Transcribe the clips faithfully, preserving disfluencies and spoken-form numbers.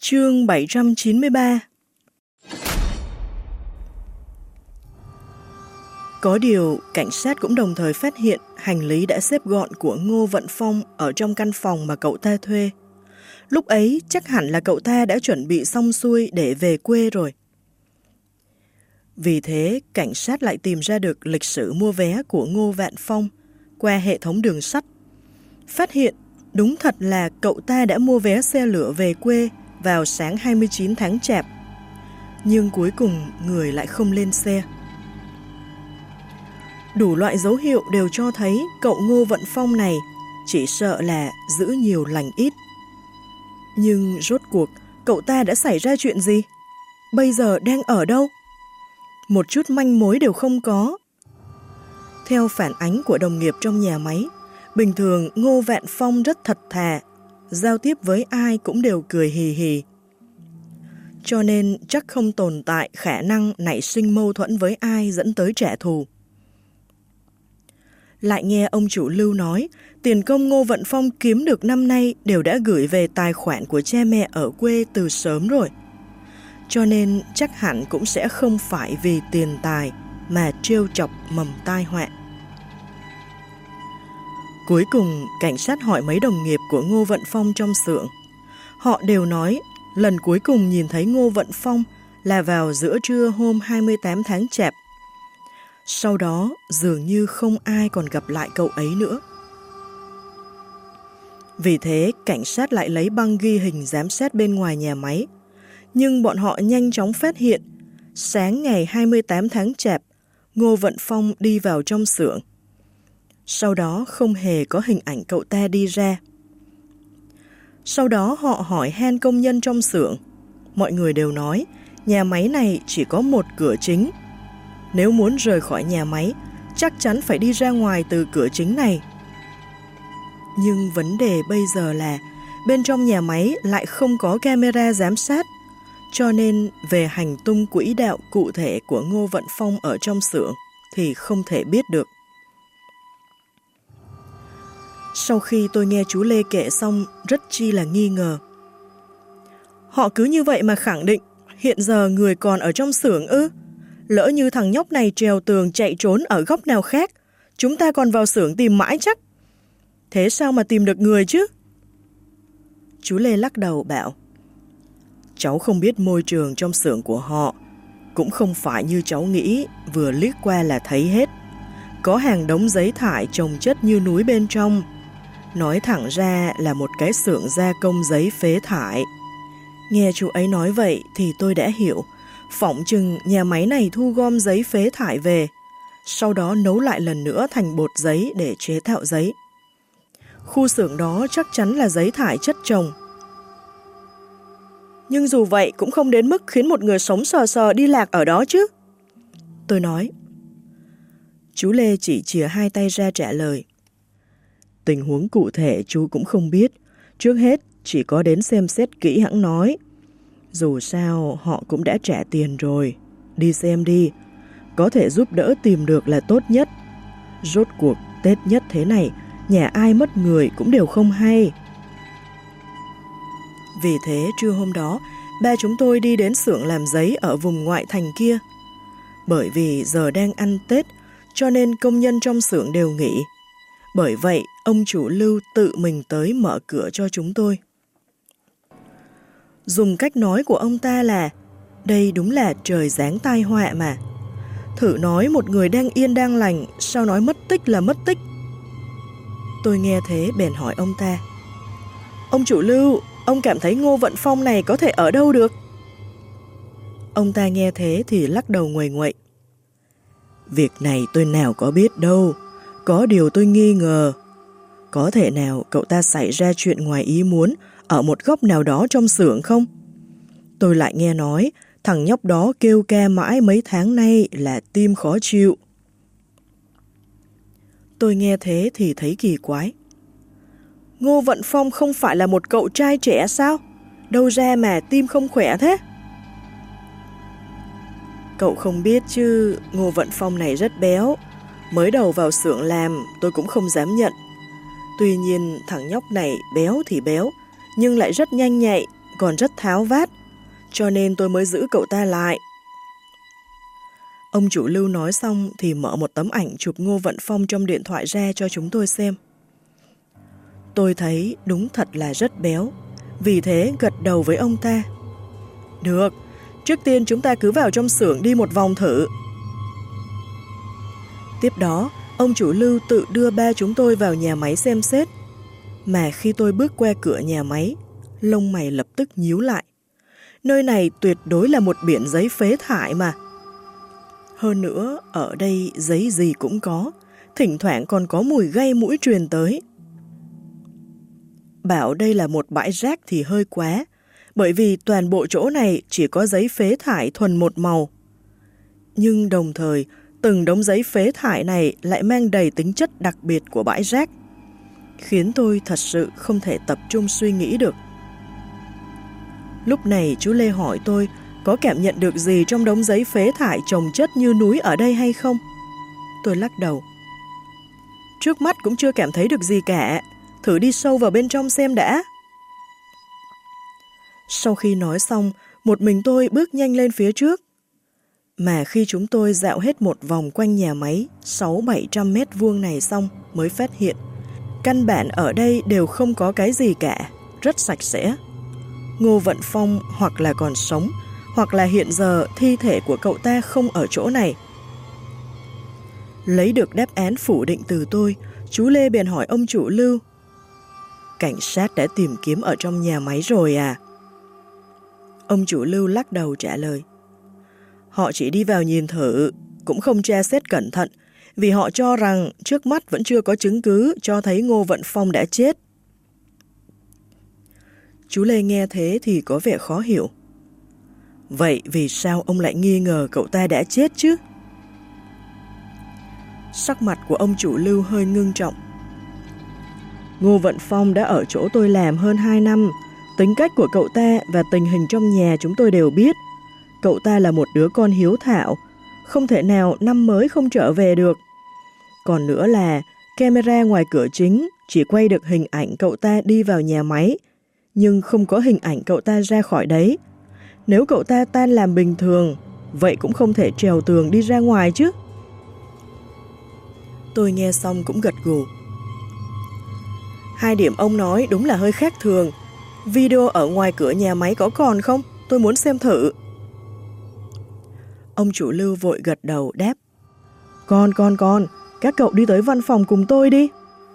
Chương bảy trăm chín mươi ba. Có điều, cảnh sát cũng đồng thời phát hiện hành lý đã xếp gọn của Ngô Vận Phong ở trong căn phòng mà cậu ta thuê. Lúc ấy chắc hẳn là cậu ta đã chuẩn bị xong xuôi để về quê rồi. Vì thế, cảnh sát lại tìm ra được lịch sử mua vé của Ngô Vạn Phong qua hệ thống đường sắt. Phát hiện đúng thật là cậu ta đã mua vé xe lửa về quê vào sáng hai mươi chín tháng Chạp. Nhưng cuối cùng người lại không lên xe. Đủ loại dấu hiệu đều cho thấy cậu Ngô Vận Phong này chỉ sợ là giữ nhiều lành ít. Nhưng rốt cuộc cậu ta đã xảy ra chuyện gì? Bây giờ đang ở đâu? Một chút manh mối đều không có. Theo phản ánh của đồng nghiệp trong nhà máy, bình thường Ngô Vạn Phong rất thật thà, giao tiếp với ai cũng đều cười hì hì. Cho nên chắc không tồn tại khả năng nảy sinh mâu thuẫn với ai dẫn tới trả thù. Lại nghe ông chủ Lưu nói, tiền công Ngô Vận Phong kiếm được năm nay đều đã gửi về tài khoản của cha mẹ ở quê từ sớm rồi. Cho nên chắc hẳn cũng sẽ không phải vì tiền tài mà trêu chọc mầm tai họa. Cuối cùng, cảnh sát hỏi mấy đồng nghiệp của Ngô Vận Phong trong xưởng. Họ đều nói lần cuối cùng nhìn thấy Ngô Vận Phong là vào giữa trưa hôm hai mươi tám tháng Chạp. Sau đó dường như không ai còn gặp lại cậu ấy nữa. Vì thế, cảnh sát lại lấy băng ghi hình giám sát bên ngoài nhà máy. Nhưng bọn họ nhanh chóng phát hiện, sáng ngày hai mươi tám tháng Chạp, Ngô Vận Phong đi vào trong xưởng. Sau đó không hề có hình ảnh cậu ta đi ra. Sau đó họ hỏi han công nhân trong xưởng. Mọi người đều nói, nhà máy này chỉ có một cửa chính. Nếu muốn rời khỏi nhà máy, chắc chắn phải đi ra ngoài từ cửa chính này. Nhưng vấn đề bây giờ là, bên trong nhà máy lại không có camera giám sát, cho nên về hành tung quỹ đạo cụ thể của Ngô Vận Phong ở trong xưởng thì không thể biết được. Sau khi tôi nghe chú Lê kể xong, rất chi là nghi ngờ. Họ cứ như vậy mà khẳng định hiện giờ người còn ở trong xưởng ư? Lỡ như thằng nhóc này trèo tường chạy trốn ở góc nào khác, chúng ta còn vào xưởng tìm mãi chắc. Thế sao mà tìm được người chứ? Chú Lê lắc đầu bảo, cháu không biết môi trường trong xưởng của họ, cũng không phải như cháu nghĩ, vừa liếc qua là thấy hết. Có hàng đống giấy thải chồng chất như núi bên trong. Nói thẳng ra là một cái xưởng gia công giấy phế thải. Nghe chú ấy nói vậy thì tôi đã hiểu, phỏng chừng nhà máy này thu gom giấy phế thải về, sau đó nấu lại lần nữa thành bột giấy để chế tạo giấy. Khu xưởng đó chắc chắn là giấy thải chất chồng. Nhưng dù vậy cũng không đến mức khiến một người sống sờ sờ đi lạc ở đó chứ. Tôi nói. Chú Lê chỉ chìa hai tay ra trả lời. Tình huống cụ thể chú cũng không biết. Trước hết chỉ có đến xem xét kỹ hãng nói. Dù sao họ cũng đã trả tiền rồi. Đi xem đi. Có thể giúp đỡ tìm được là tốt nhất. Rốt cuộc Tết nhất thế này, nhà ai mất người cũng đều không hay. Vì thế trưa hôm đó, ba chúng tôi đi đến xưởng làm giấy ở vùng ngoại thành kia. Bởi vì giờ đang ăn Tết, cho nên công nhân trong xưởng đều nghỉ. Bởi vậy, ông chủ Lưu tự mình tới mở cửa cho chúng tôi. Dùng cách nói của ông ta là, đây đúng là trời giáng tai họa mà. Thử nói một người đang yên đang lành, sao nói mất tích là mất tích. Tôi nghe thế bèn hỏi ông ta. Ông chủ Lưu, ông cảm thấy Ngô Vận Phong này có thể ở đâu được? Ông ta nghe thế thì lắc đầu nguầy nguậy. Việc này tôi nào có biết đâu. Có điều tôi nghi ngờ. Có thể nào cậu ta xảy ra chuyện ngoài ý muốn ở một góc nào đó trong xưởng không? Tôi lại nghe nói thằng nhóc đó kêu ca mãi mấy tháng nay là tim khó chịu. Tôi nghe thế thì thấy kỳ quái. Ngô Vận Phong không phải là một cậu trai trẻ sao? Đâu ra mà tim không khỏe thế? Cậu không biết chứ, Ngô Vận Phong này rất béo. Mới đầu vào xưởng làm tôi cũng không dám nhận. Tuy nhiên thằng nhóc này béo thì béo, nhưng lại rất nhanh nhạy, còn rất tháo vát, cho nên tôi mới giữ cậu ta lại. Ông chủ Lưu nói xong thì mở một tấm ảnh chụp Ngô Vận Phong trong điện thoại ra cho chúng tôi xem. Tôi thấy đúng thật là rất béo, vì thế gật đầu với ông ta. Được, trước tiên chúng ta cứ vào trong xưởng đi một vòng thử. Tiếp đó, ông chủ Lưu tự đưa ba chúng tôi vào nhà máy xem xét. Mà khi tôi bước qua cửa nhà máy, lông mày lập tức nhíu lại. Nơi này tuyệt đối là một biển giấy phế thải mà. Hơn nữa, ở đây giấy gì cũng có, thỉnh thoảng còn có mùi gây mũi truyền tới. Bảo đây là một bãi rác thì hơi quá, bởi vì toàn bộ chỗ này chỉ có giấy phế thải thuần một màu. Nhưng đồng thời, từng đống giấy phế thải này lại mang đầy tính chất đặc biệt của bãi rác, khiến tôi thật sự không thể tập trung suy nghĩ được. Lúc này chú Lê hỏi tôi có cảm nhận được gì trong đống giấy phế thải chồng chất như núi ở đây hay không? Tôi lắc đầu. Trước mắt cũng chưa cảm thấy được gì cả, thử đi sâu vào bên trong xem đã. Sau khi nói xong, một mình tôi bước nhanh lên phía trước. Mà khi chúng tôi dạo hết một vòng quanh nhà máy sáu bảy trăm mét vuông này xong mới phát hiện, căn bản ở đây đều không có cái gì cả, rất sạch sẽ. Ngô Vận Phong hoặc là còn sống, hoặc là hiện giờ thi thể của cậu ta không ở chỗ này. Lấy được đáp án phủ định từ tôi, chú Lê bèn hỏi ông chủ Lưu. Cảnh sát đã tìm kiếm ở trong nhà máy rồi à? Ông chủ Lưu lắc đầu trả lời. Họ chỉ đi vào nhìn thử, cũng không tra xét cẩn thận, vì họ cho rằng trước mắt vẫn chưa có chứng cứ cho thấy Ngô Vận Phong đã chết. Chú Lê nghe thế thì có vẻ khó hiểu. Vậy vì sao ông lại nghi ngờ cậu ta đã chết chứ? Sắc mặt của ông chủ Lưu hơi ngưng trọng. Ngô Vận Phong đã ở chỗ tôi làm hơn hai năm. Tính cách của cậu ta và tình hình trong nhà chúng tôi đều biết. Cậu ta là một đứa con hiếu thảo, không thể nào năm mới không trở về được. Còn nữa là camera ngoài cửa chính chỉ quay được hình ảnh cậu ta đi vào nhà máy, nhưng không có hình ảnh cậu ta ra khỏi đấy. Nếu cậu ta tan làm bình thường, vậy cũng không thể trèo tường đi ra ngoài chứ. Tôi nghe xong cũng gật gù. Hai điểm ông nói đúng là hơi khác thường. Video ở ngoài cửa nhà máy có còn không? Tôi muốn xem thử. Ông chủ Lưu vội gật đầu đáp. Con, con, con, các cậu đi tới văn phòng cùng tôi đi.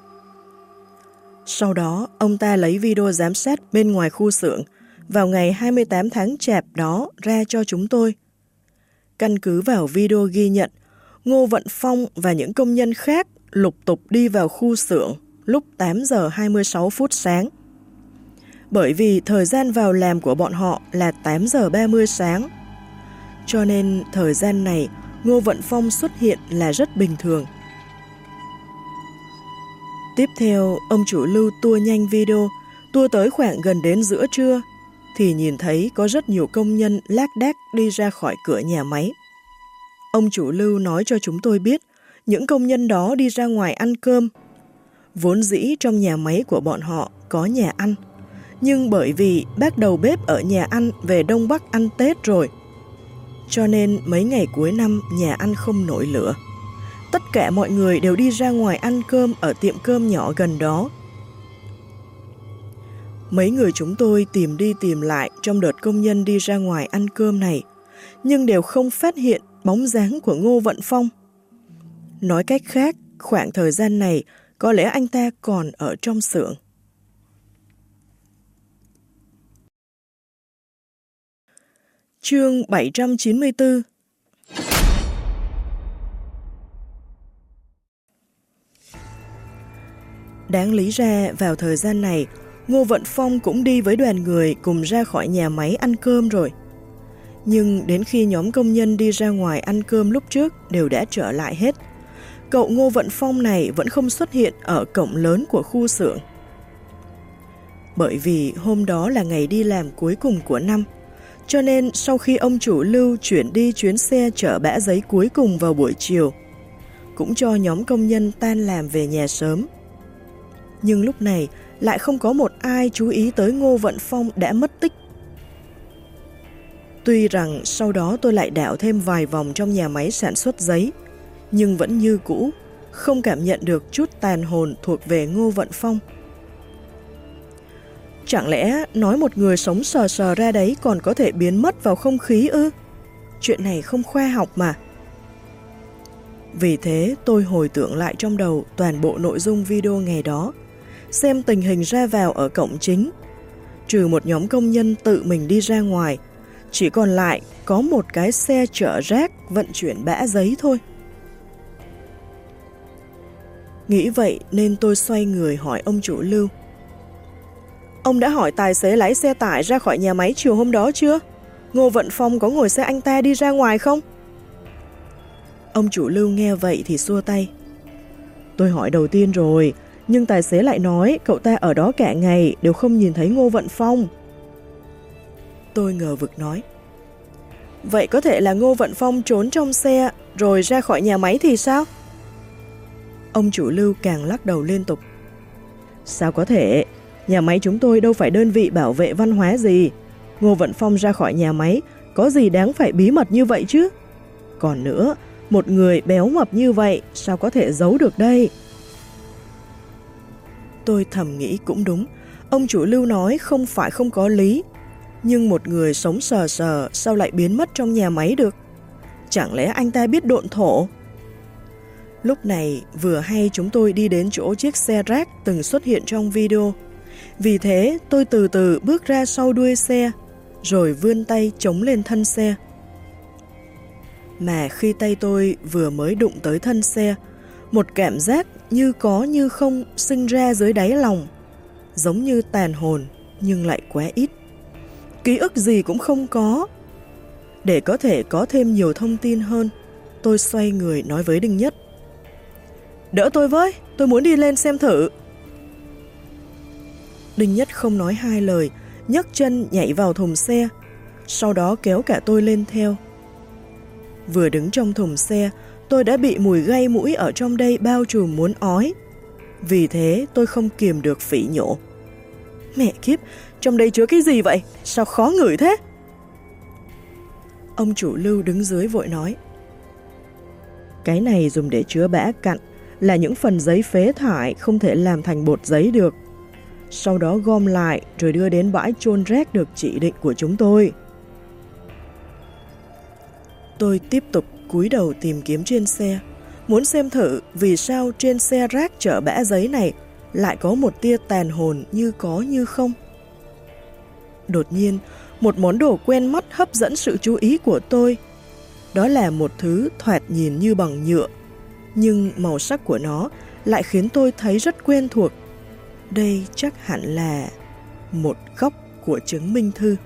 Sau đó, ông ta lấy video giám sát bên ngoài khu xưởng vào ngày hai mươi tám tháng Chạp đó ra cho chúng tôi. Căn cứ vào video ghi nhận, Ngô Vận Phong và những công nhân khác lục tục đi vào khu xưởng lúc tám giờ hai mươi sáu phút sáng. Bởi vì thời gian vào làm của bọn họ là tám giờ ba mươi sáng. Cho nên thời gian này Ngô Vận Phong xuất hiện là rất bình thường. Tiếp theo, ông chủ Lưu tua nhanh video, tua tới khoảng gần đến giữa trưa, thì nhìn thấy có rất nhiều công nhân lác đác đi ra khỏi cửa nhà máy. Ông chủ Lưu nói cho chúng tôi biết, những công nhân đó đi ra ngoài ăn cơm. Vốn dĩ trong nhà máy của bọn họ có nhà ăn, nhưng bởi vì bác đầu bếp ở nhà ăn về Đông Bắc ăn Tết rồi, cho nên mấy ngày cuối năm nhà ăn không nổi lửa. Tất cả mọi người đều đi ra ngoài ăn cơm ở tiệm cơm nhỏ gần đó. Mấy người chúng tôi tìm đi tìm lại trong đợt công nhân đi ra ngoài ăn cơm này, nhưng đều không phát hiện bóng dáng của Ngô Vận Phong. Nói cách khác, khoảng thời gian này có lẽ anh ta còn ở trong xưởng. Chương bảy trăm chín mươi tư. Đáng lý ra vào thời gian này, Ngô Vận Phong cũng đi với đoàn người cùng ra khỏi nhà máy ăn cơm rồi. Nhưng đến khi nhóm công nhân đi ra ngoài ăn cơm lúc trước đều đã trở lại hết, cậu Ngô Vận Phong này vẫn không xuất hiện ở cổng lớn của khu xưởng. Bởi vì hôm đó là ngày đi làm cuối cùng của năm, cho nên sau khi ông chủ Lưu chuyển đi chuyến xe chở bã giấy cuối cùng vào buổi chiều, cũng cho nhóm công nhân tan làm về nhà sớm. Nhưng lúc này lại không có một ai chú ý tới Ngô Vận Phong đã mất tích Tuy rằng sau đó tôi lại đảo thêm vài vòng trong nhà máy sản xuất giấy, nhưng vẫn như cũ, không cảm nhận được chút tàn hồn thuộc về Ngô Vận Phong. Chẳng lẽ nói một người sống sờ sờ ra đấy còn có thể biến mất vào không khí ư? Chuyện này không khoa học mà. Vì thế tôi hồi tưởng lại trong đầu toàn bộ nội dung video ngày đó, xem tình hình ra vào ở cổng chính. Trừ một nhóm công nhân tự mình đi ra ngoài, chỉ còn lại có một cái xe chở rác vận chuyển bã giấy thôi. Nghĩ vậy nên tôi xoay người hỏi ông chủ Lưu. Ông đã hỏi tài xế lái xe tải ra khỏi nhà máy chiều hôm đó chưa? Ngô Vận Phong có ngồi xe anh ta đi ra ngoài không? Ông chủ Lưu nghe vậy thì xua tay. Tôi hỏi đầu tiên rồi, nhưng tài xế lại nói cậu ta ở đó cả ngày đều không nhìn thấy Ngô Vận Phong. Tôi ngờ vực nói. Vậy có thể là Ngô Vận Phong trốn trong xe rồi ra khỏi nhà máy thì sao? Ông chủ Lưu càng lắc đầu liên tục. Sao có thể? Nhà máy chúng tôi đâu phải đơn vị bảo vệ văn hóa gì. Ngô Vận Phong ra khỏi nhà máy có gì đáng phải bí mật như vậy chứ? Còn nữa, một người béo mập như vậy sao có thể giấu được đây? Tôi thầm nghĩ cũng đúng. Ông chủ Lưu nói không phải không có lý. Nhưng một người sống sờ sờ sao lại biến mất trong nhà máy được? Chẳng lẽ anh ta biết độn thổ? Lúc này vừa hay chúng tôi đi đến chỗ chiếc xe rác từng xuất hiện trong video. Vì thế tôi từ từ bước ra sau đuôi xe, rồi vươn tay chống lên thân xe. Mà khi tay tôi vừa mới đụng tới thân xe, một cảm giác như có như không sinh ra dưới đáy lòng, giống như tàn hồn nhưng lại quá ít. Ký ức gì cũng không có. Để có thể có thêm nhiều thông tin hơn, tôi xoay người nói với Đinh Nhất. Đỡ tôi với, tôi muốn đi lên xem thử. Đinh Nhất không nói hai lời, nhấc chân nhảy vào thùng xe, sau đó kéo cả tôi lên theo. Vừa đứng trong thùng xe, tôi đã bị mùi gây mũi ở trong đây bao trùm muốn ói. Vì thế tôi không kiềm được phỉ nhổ. Mẹ kiếp, trong đây chứa cái gì vậy? Sao khó ngửi thế? Ông chủ Lưu đứng dưới vội nói. Cái này dùng để chứa bã cặn, là những phần giấy phế thải không thể làm thành bột giấy được. Sau đó gom lại rồi đưa đến bãi chôn rác được chỉ định của chúng tôi. Tôi tiếp tục cúi đầu tìm kiếm trên xe, muốn xem thử vì sao trên xe rác chở bã giấy này lại có một tia tàn hồn như có như không. Đột nhiên, một món đồ quen mắt hấp dẫn sự chú ý của tôi. Đó là một thứ thoạt nhìn như bằng nhựa, nhưng màu sắc của nó lại khiến tôi thấy rất quen thuộc. Đây chắc hẳn là một góc của chứng minh thư.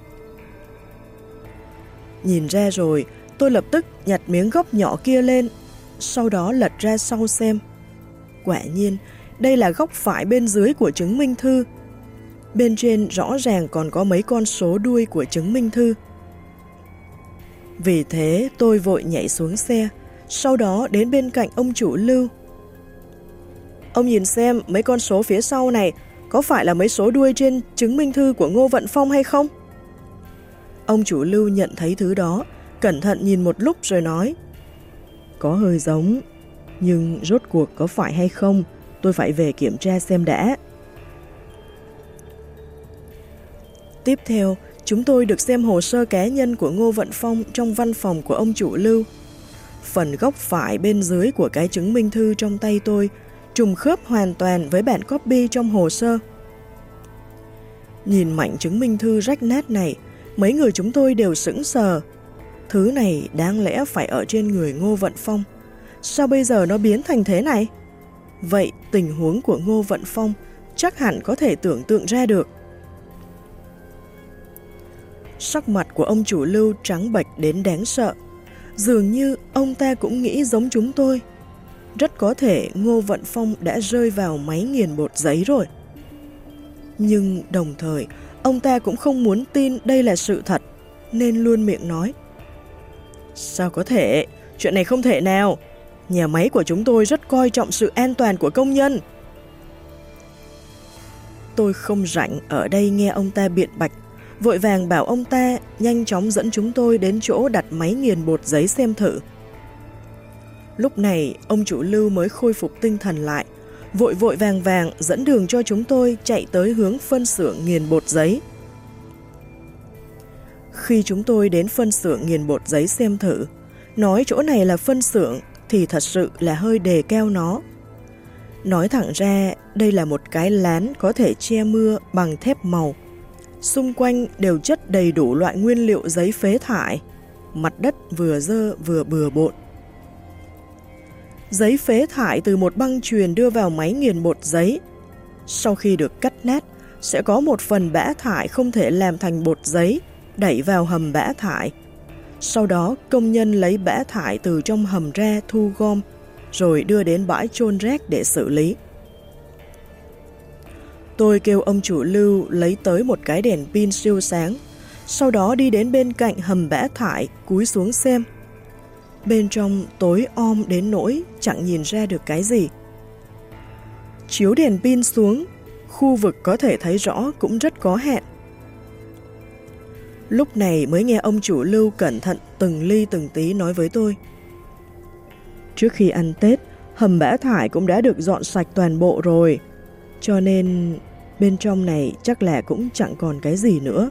Nhìn ra rồi, tôi lập tức nhặt miếng gốc nhỏ kia lên, sau đó lật ra sau xem. Quả nhiên, đây là góc phải bên dưới của chứng minh thư. Bên trên rõ ràng còn có mấy con số đuôi của chứng minh thư. Vì thế tôi vội nhảy xuống xe, sau đó đến bên cạnh ông chủ Lưu. Ông nhìn xem mấy con số phía sau này có phải là mấy số đuôi trên chứng minh thư của Ngô Vận Phong hay không? Ông chủ Lưu nhận thấy thứ đó, cẩn thận nhìn một lúc rồi nói. Có hơi giống, nhưng rốt cuộc có phải hay không, tôi phải về kiểm tra xem đã. Tiếp theo, chúng tôi được xem hồ sơ cá nhân của Ngô Vận Phong trong văn phòng của ông chủ Lưu. Phần góc phải bên dưới của cái chứng minh thư trong tay tôi trùng khớp hoàn toàn với bản copy trong hồ sơ. Nhìn mảnh chứng minh thư rách nát này, mấy người chúng tôi đều sững sờ. Thứ này đáng lẽ phải ở trên người Ngô Vận Phong. Sao bây giờ nó biến thành thế này? Vậy tình huống của Ngô Vận Phong chắc hẳn có thể tưởng tượng ra được. Sắc mặt của ông chủ Lưu trắng bệch đến đáng sợ. Dường như ông ta cũng nghĩ giống chúng tôi. Rất có thể Ngô Vận Phong đã rơi vào máy nghiền bột giấy rồi. Nhưng đồng thời, ông ta cũng không muốn tin đây là sự thật, nên luôn miệng nói. Sao có thể? Chuyện này không thể nào. Nhà máy của chúng tôi rất coi trọng sự an toàn của công nhân. Tôi không rảnh ở đây nghe ông ta biện bạch, vội vàng bảo ông ta nhanh chóng dẫn chúng tôi đến chỗ đặt máy nghiền bột giấy xem thử. Lúc này, ông chủ Lưu mới khôi phục tinh thần lại, vội vội vàng vàng dẫn đường cho chúng tôi chạy tới hướng phân xưởng nghiền bột giấy. Khi chúng tôi đến phân xưởng nghiền bột giấy xem thử, nói chỗ này là phân xưởng thì thật sự là hơi đề keo nó. Nói thẳng ra, đây là một cái lán có thể che mưa bằng thép màu. Xung quanh đều chất đầy đủ loại nguyên liệu giấy phế thải, mặt đất vừa dơ vừa bừa bộn. Giấy phế thải từ một băng chuyền đưa vào máy nghiền bột giấy. Sau khi được cắt nát, sẽ có một phần bã thải không thể làm thành bột giấy, đẩy vào hầm bã thải. Sau đó công nhân lấy bã thải từ trong hầm ra thu gom, rồi đưa đến bãi chôn rác để xử lý. Tôi kêu ông chủ Lưu lấy tới một cái đèn pin siêu sáng, sau đó đi đến bên cạnh hầm bã thải cúi xuống xem. Bên trong tối om đến nỗi chẳng nhìn ra được cái gì. Chiếu đèn pin xuống, khu vực có thể thấy rõ cũng rất có hạn. Lúc này mới nghe ông chủ Lưu cẩn thận từng ly từng tí nói với tôi. Trước khi ăn Tết, hầm bã thải cũng đã được dọn sạch toàn bộ rồi, cho nên bên trong này chắc là cũng chẳng còn cái gì nữa.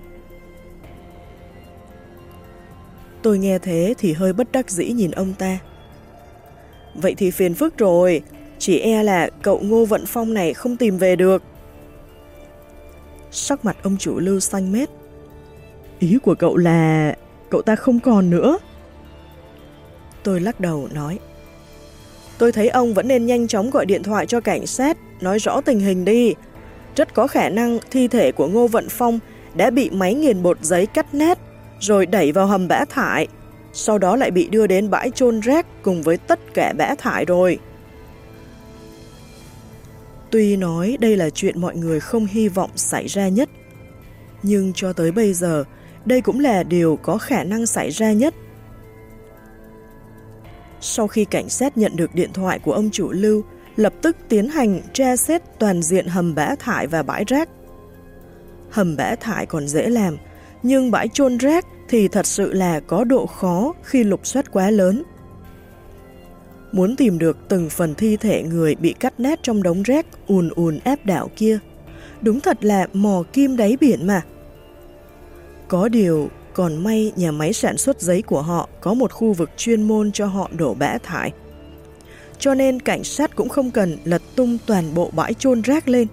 Tôi nghe thế thì hơi bất đắc dĩ nhìn ông ta. Vậy thì phiền phức rồi, chỉ e là cậu Ngô Vận Phong này không tìm về được. Sắc mặt ông chủ Lưu xanh mét. Ý của cậu là cậu ta không còn nữa. Tôi lắc đầu nói. Tôi thấy ông vẫn nên nhanh chóng gọi điện thoại cho cảnh sát, nói rõ tình hình đi. Rất có khả năng thi thể của Ngô Vận Phong đã bị máy nghiền bột giấy cắt nát, rồi đẩy vào hầm bã thải, sau đó lại bị đưa đến bãi chôn rác cùng với tất cả bã thải rồi. Tuy nói đây là chuyện mọi người không hy vọng xảy ra nhất, nhưng cho tới bây giờ, đây cũng là điều có khả năng xảy ra nhất. Sau khi cảnh sát nhận được điện thoại của ông chủ Lưu, lập tức tiến hành tra xét toàn diện hầm bã thải và bãi rác. Hầm bã thải còn dễ làm, nhưng bãi chôn rác thì thật sự là có độ khó khi lục soát quá lớn. Muốn tìm được từng phần thi thể người bị cắt nát trong đống rác ùn ùn áp đảo kia, đúng thật là mò kim đáy biển mà. Có điều, còn may nhà máy sản xuất giấy của họ có một khu vực chuyên môn cho họ đổ bã thải. Cho nên cảnh sát cũng không cần lật tung toàn bộ bãi chôn rác lên.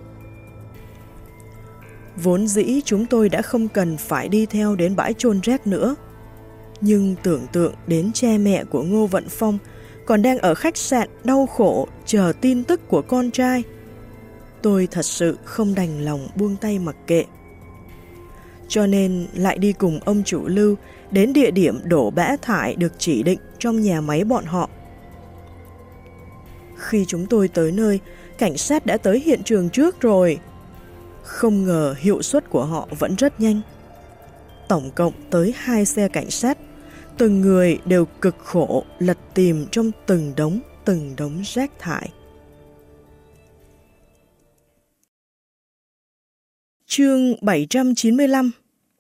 Vốn dĩ chúng tôi đã không cần phải đi theo đến bãi chôn rác nữa. Nhưng tưởng tượng đến cha mẹ của Ngô Vận Phong còn đang ở khách sạn đau khổ chờ tin tức của con trai, tôi thật sự không đành lòng buông tay mặc kệ. Cho nên lại đi cùng ông chủ Lưu đến địa điểm đổ bã thải được chỉ định trong nhà máy bọn họ. Khi chúng tôi tới nơi, cảnh sát đã tới hiện trường trước rồi. Không ngờ hiệu suất của họ vẫn rất nhanh. Tổng cộng tới hai xe cảnh sát, từng người đều cực khổ lật tìm trong từng đống, từng đống rác thải. Chương bảy trăm chín mươi lăm.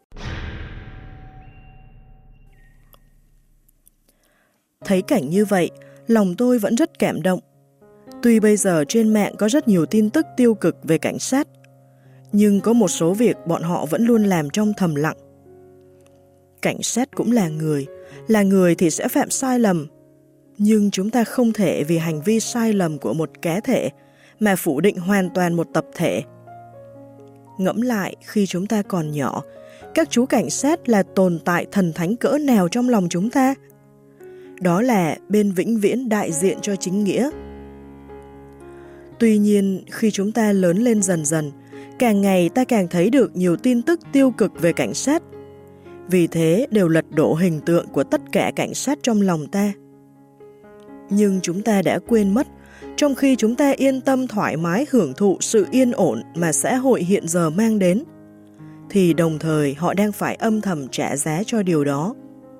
Thấy cảnh như vậy, lòng tôi vẫn rất cảm động. Tuy bây giờ trên mạng có rất nhiều tin tức tiêu cực về cảnh sát, nhưng có một số việc bọn họ vẫn luôn làm trong thầm lặng. Cảnh sát cũng là người, là người thì sẽ phạm sai lầm. Nhưng chúng ta không thể vì hành vi sai lầm của một cá thể mà phủ định hoàn toàn một tập thể. Ngẫm lại khi chúng ta còn nhỏ, các chú cảnh sát là tồn tại thần thánh cỡ nào trong lòng chúng ta? Đó là bên vĩnh viễn đại diện cho chính nghĩa. Tuy nhiên, khi chúng ta lớn lên dần dần, càng ngày ta càng thấy được nhiều tin tức tiêu cực về cảnh sát. Vì thế đều lật đổ hình tượng của tất cả cảnh sát trong lòng ta. Nhưng chúng ta đã quên mất, trong khi chúng ta yên tâm thoải mái hưởng thụ sự yên ổn mà xã hội hiện giờ mang đến, thì đồng thời họ đang phải âm thầm trả giá cho điều đó.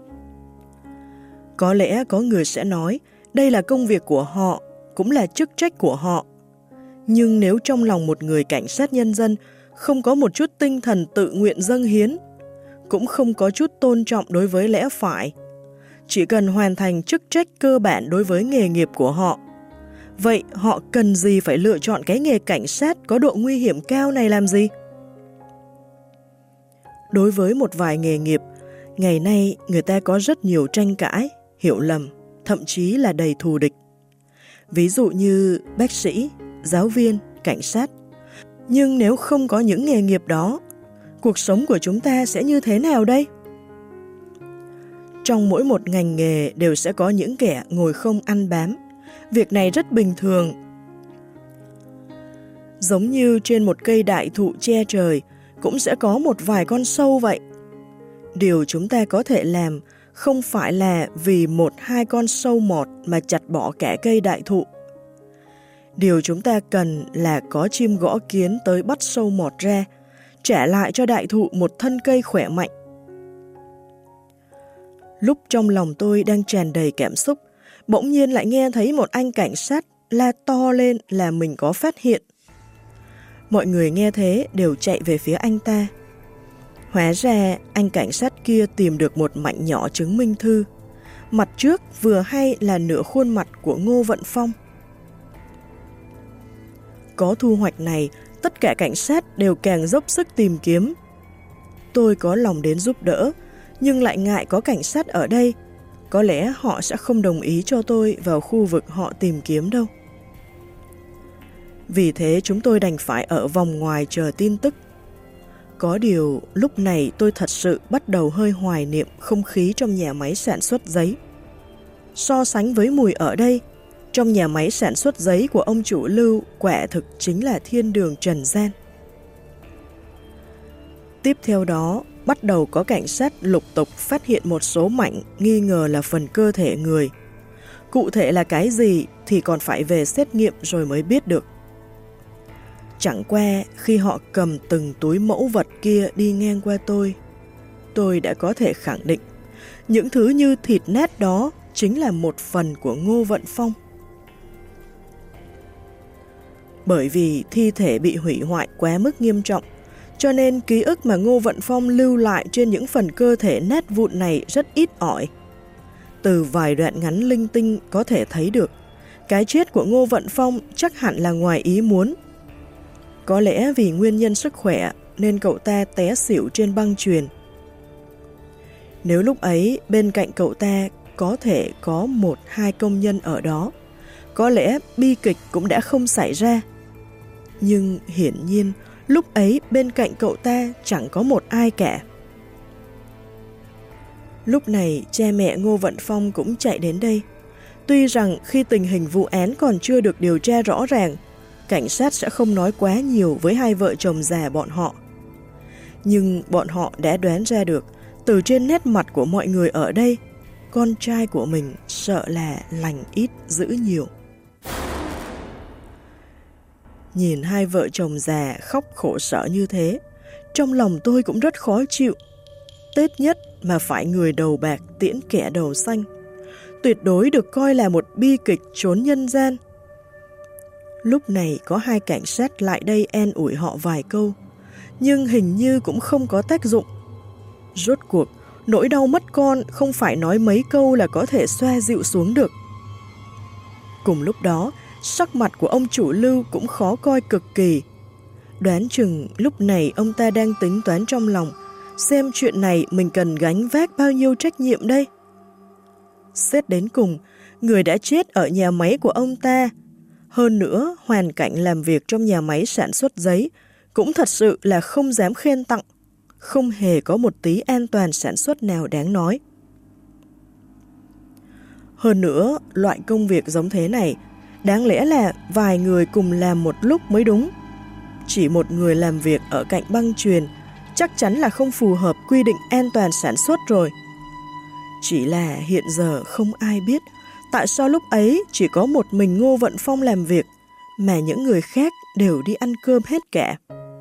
Có lẽ có người sẽ nói, đây là công việc của họ, cũng là chức trách của họ. Nhưng nếu trong lòng một người cảnh sát nhân dân không có một chút tinh thần tự nguyện dâng hiến, cũng không có chút tôn trọng đối với lẽ phải. Chỉ cần hoàn thành chức trách cơ bản đối với nghề nghiệp của họ. Vậy họ cần gì phải lựa chọn cái nghề cảnh sát có độ nguy hiểm cao này làm gì? Đối với một vài nghề nghiệp, ngày nay người ta có rất nhiều tranh cãi, hiểu lầm, thậm chí là đầy thù địch. Ví dụ như bác sĩ, giáo viên, cảnh sát. Nhưng nếu không có những nghề nghiệp đó, cuộc sống của chúng ta sẽ như thế nào đây? Trong mỗi một ngành nghề đều sẽ có những kẻ ngồi không ăn bám. Việc này rất bình thường. Giống như trên một cây đại thụ che trời, cũng sẽ có một vài con sâu vậy. Điều chúng ta có thể làm không phải là vì một hai con sâu mọt mà chặt bỏ cả cây đại thụ. Điều chúng ta cần là có chim gõ kiến tới bắt sâu mọt ra, trả lại cho đại thụ một thân cây khỏe mạnh. Lúc trong lòng tôi đang tràn đầy cảm xúc, bỗng nhiên lại nghe thấy một anh cảnh sát la to lên là mình có phát hiện. Mọi người nghe thế đều chạy về phía anh ta. Hóa ra anh cảnh sát kia tìm được một mảnh nhỏ chứng minh thư. Mặt trước vừa hay là nửa khuôn mặt của Ngô Vận Phong. Có thu hoạch này, tất cả cảnh sát đều càng dốc sức tìm kiếm. Tôi có lòng đến giúp đỡ, nhưng lại ngại có cảnh sát ở đây. Có lẽ họ sẽ không đồng ý cho tôi vào khu vực họ tìm kiếm đâu. Vì thế chúng tôi đành phải ở vòng ngoài chờ tin tức. Có điều lúc này tôi thật sự bắt đầu hơi hoài niệm không khí trong nhà máy sản xuất giấy. So sánh với mùi ở đây, trong nhà máy sản xuất giấy của ông chủ Lưu quả thực chính là thiên đường trần gian. Tiếp theo đó, bắt đầu có cảnh sát lục tục phát hiện một số mảnh nghi ngờ là phần cơ thể người. Cụ thể là cái gì thì còn phải về xét nghiệm rồi mới biết được. Chẳng qua khi họ cầm từng túi mẫu vật kia đi ngang qua tôi, tôi đã có thể khẳng định những thứ như thịt nát đó chính là một phần của Ngô Vận Phong. Bởi vì thi thể bị hủy hoại quá mức nghiêm trọng, cho nên ký ức mà Ngô Vận Phong lưu lại trên những phần cơ thể nát vụn này rất ít ỏi. Từ vài đoạn ngắn linh tinh có thể thấy được, cái chết của Ngô Vận Phong chắc hẳn là ngoài ý muốn. Có lẽ vì nguyên nhân sức khỏe nên cậu ta té xỉu trên băng chuyền. Nếu lúc ấy bên cạnh cậu ta có thể có một hai công nhân ở đó, có lẽ bi kịch cũng đã không xảy ra. Nhưng hiển nhiên lúc ấy bên cạnh cậu ta chẳng có một ai cả. Lúc này cha mẹ Ngô Vận Phong cũng chạy đến đây. Tuy rằng khi tình hình vụ án còn chưa được điều tra rõ ràng, cảnh sát sẽ không nói quá nhiều với hai vợ chồng già bọn họ. Nhưng bọn họ đã đoán ra được, từ trên nét mặt của mọi người ở đây, con trai của mình sợ là lành ít dữ nhiều. Nhìn hai vợ chồng già khóc khổ sở như thế, trong lòng tôi cũng rất khó chịu. Tết nhất mà phải người đầu bạc tiễn kẻ đầu xanh, tuyệt đối được coi là một bi kịch trốn nhân gian. Lúc này có hai cảnh sát lại đây an ủi họ vài câu, nhưng hình như cũng không có tác dụng. Rốt cuộc, nỗi đau mất con không phải nói mấy câu là có thể xoa dịu xuống được. Cùng lúc đó, sắc mặt của ông chủ Lưu cũng khó coi cực kỳ. Đoán chừng lúc này ông ta đang tính toán trong lòng, xem chuyện này mình cần gánh vác bao nhiêu trách nhiệm đây. Xét đến cùng, người đã chết ở nhà máy của ông ta. Hơn nữa, hoàn cảnh làm việc trong nhà máy sản xuất giấy cũng thật sự là không dám khen tặng, không hề có một tí an toàn sản xuất nào đáng nói. Hơn nữa, loại công việc giống thế này, đáng lẽ là vài người cùng làm một lúc mới đúng. Chỉ một người làm việc ở cạnh băng chuyền chắc chắn là không phù hợp quy định an toàn sản xuất rồi. Chỉ là hiện giờ không ai biết tại sao lúc ấy chỉ có một mình Ngô Vận Phong làm việc, mà những người khác đều đi ăn cơm hết cả.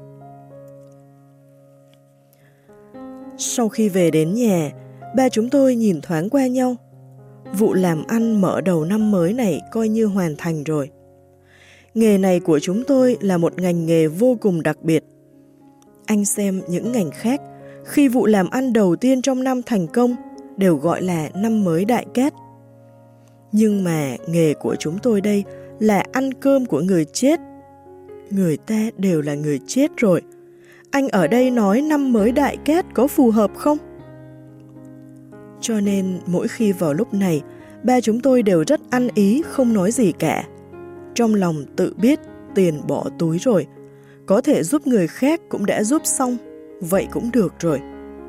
Sau khi về đến nhà, ba chúng tôi nhìn thoáng qua nhau. Vụ làm ăn mở đầu năm mới này coi như hoàn thành rồi. Nghề này của chúng tôi là một ngành nghề vô cùng đặc biệt. Anh xem những ngành khác, khi vụ làm ăn đầu tiên trong năm thành công đều gọi là năm mới đại cát. Nhưng mà nghề của chúng tôi đây là ăn cơm của người chết. Người ta đều là người chết rồi. Anh ở đây nói năm mới đại cát có phù hợp không? Cho nên mỗi khi vào lúc này, ba chúng tôi đều rất ăn ý, không nói gì cả. Trong lòng tự biết tiền bỏ túi rồi, có thể giúp người khác cũng đã giúp xong, vậy cũng được rồi.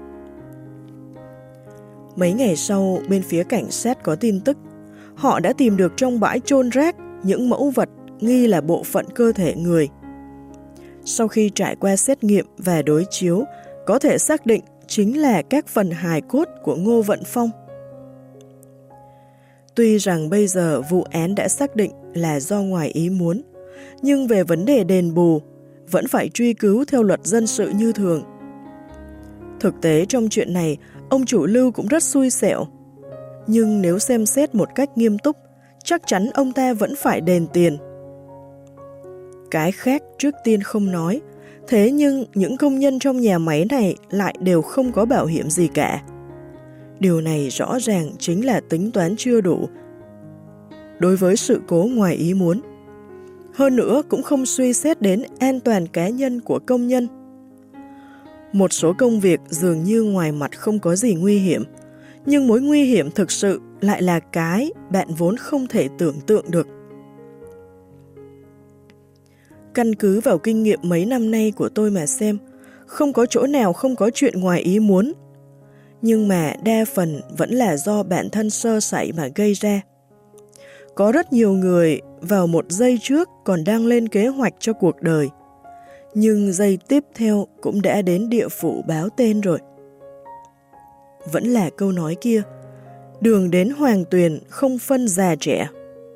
Mấy ngày sau, bên phía cảnh sát có tin tức, họ đã tìm được trong bãi chôn rác những mẫu vật nghi là bộ phận cơ thể người. Sau khi trải qua xét nghiệm và đối chiếu, có thể xác định chính là các phần hài cốt của Ngô Vận Phong. Tuy rằng bây giờ vụ án đã xác định là do ngoài ý muốn, nhưng về vấn đề đền bù, vẫn phải truy cứu theo luật dân sự như thường. Thực tế trong chuyện này, ông chủ Lưu cũng rất xui xẻo. Nhưng nếu xem xét một cách nghiêm túc, chắc chắn ông ta vẫn phải đền tiền. Cái khác trước tiên không nói, thế nhưng những công nhân trong nhà máy này lại đều không có bảo hiểm gì cả. Điều này rõ ràng chính là tính toán chưa đủ đối với sự cố ngoài ý muốn. Hơn nữa cũng không suy xét đến an toàn cá nhân của công nhân. Một số công việc dường như ngoài mặt không có gì nguy hiểm, nhưng mối nguy hiểm thực sự lại là cái bạn vốn không thể tưởng tượng được. Căn cứ vào kinh nghiệm mấy năm nay của tôi mà xem, không có chỗ nào không có chuyện ngoài ý muốn. Nhưng mà đa phần vẫn là do bản thân sơ sẩy mà gây ra. Có rất nhiều người vào một giây trước còn đang lên kế hoạch cho cuộc đời, nhưng giây tiếp theo cũng đã đến địa phủ báo tên rồi. Vẫn là câu nói kia, đường đến hoàng tuyền không phân già trẻ.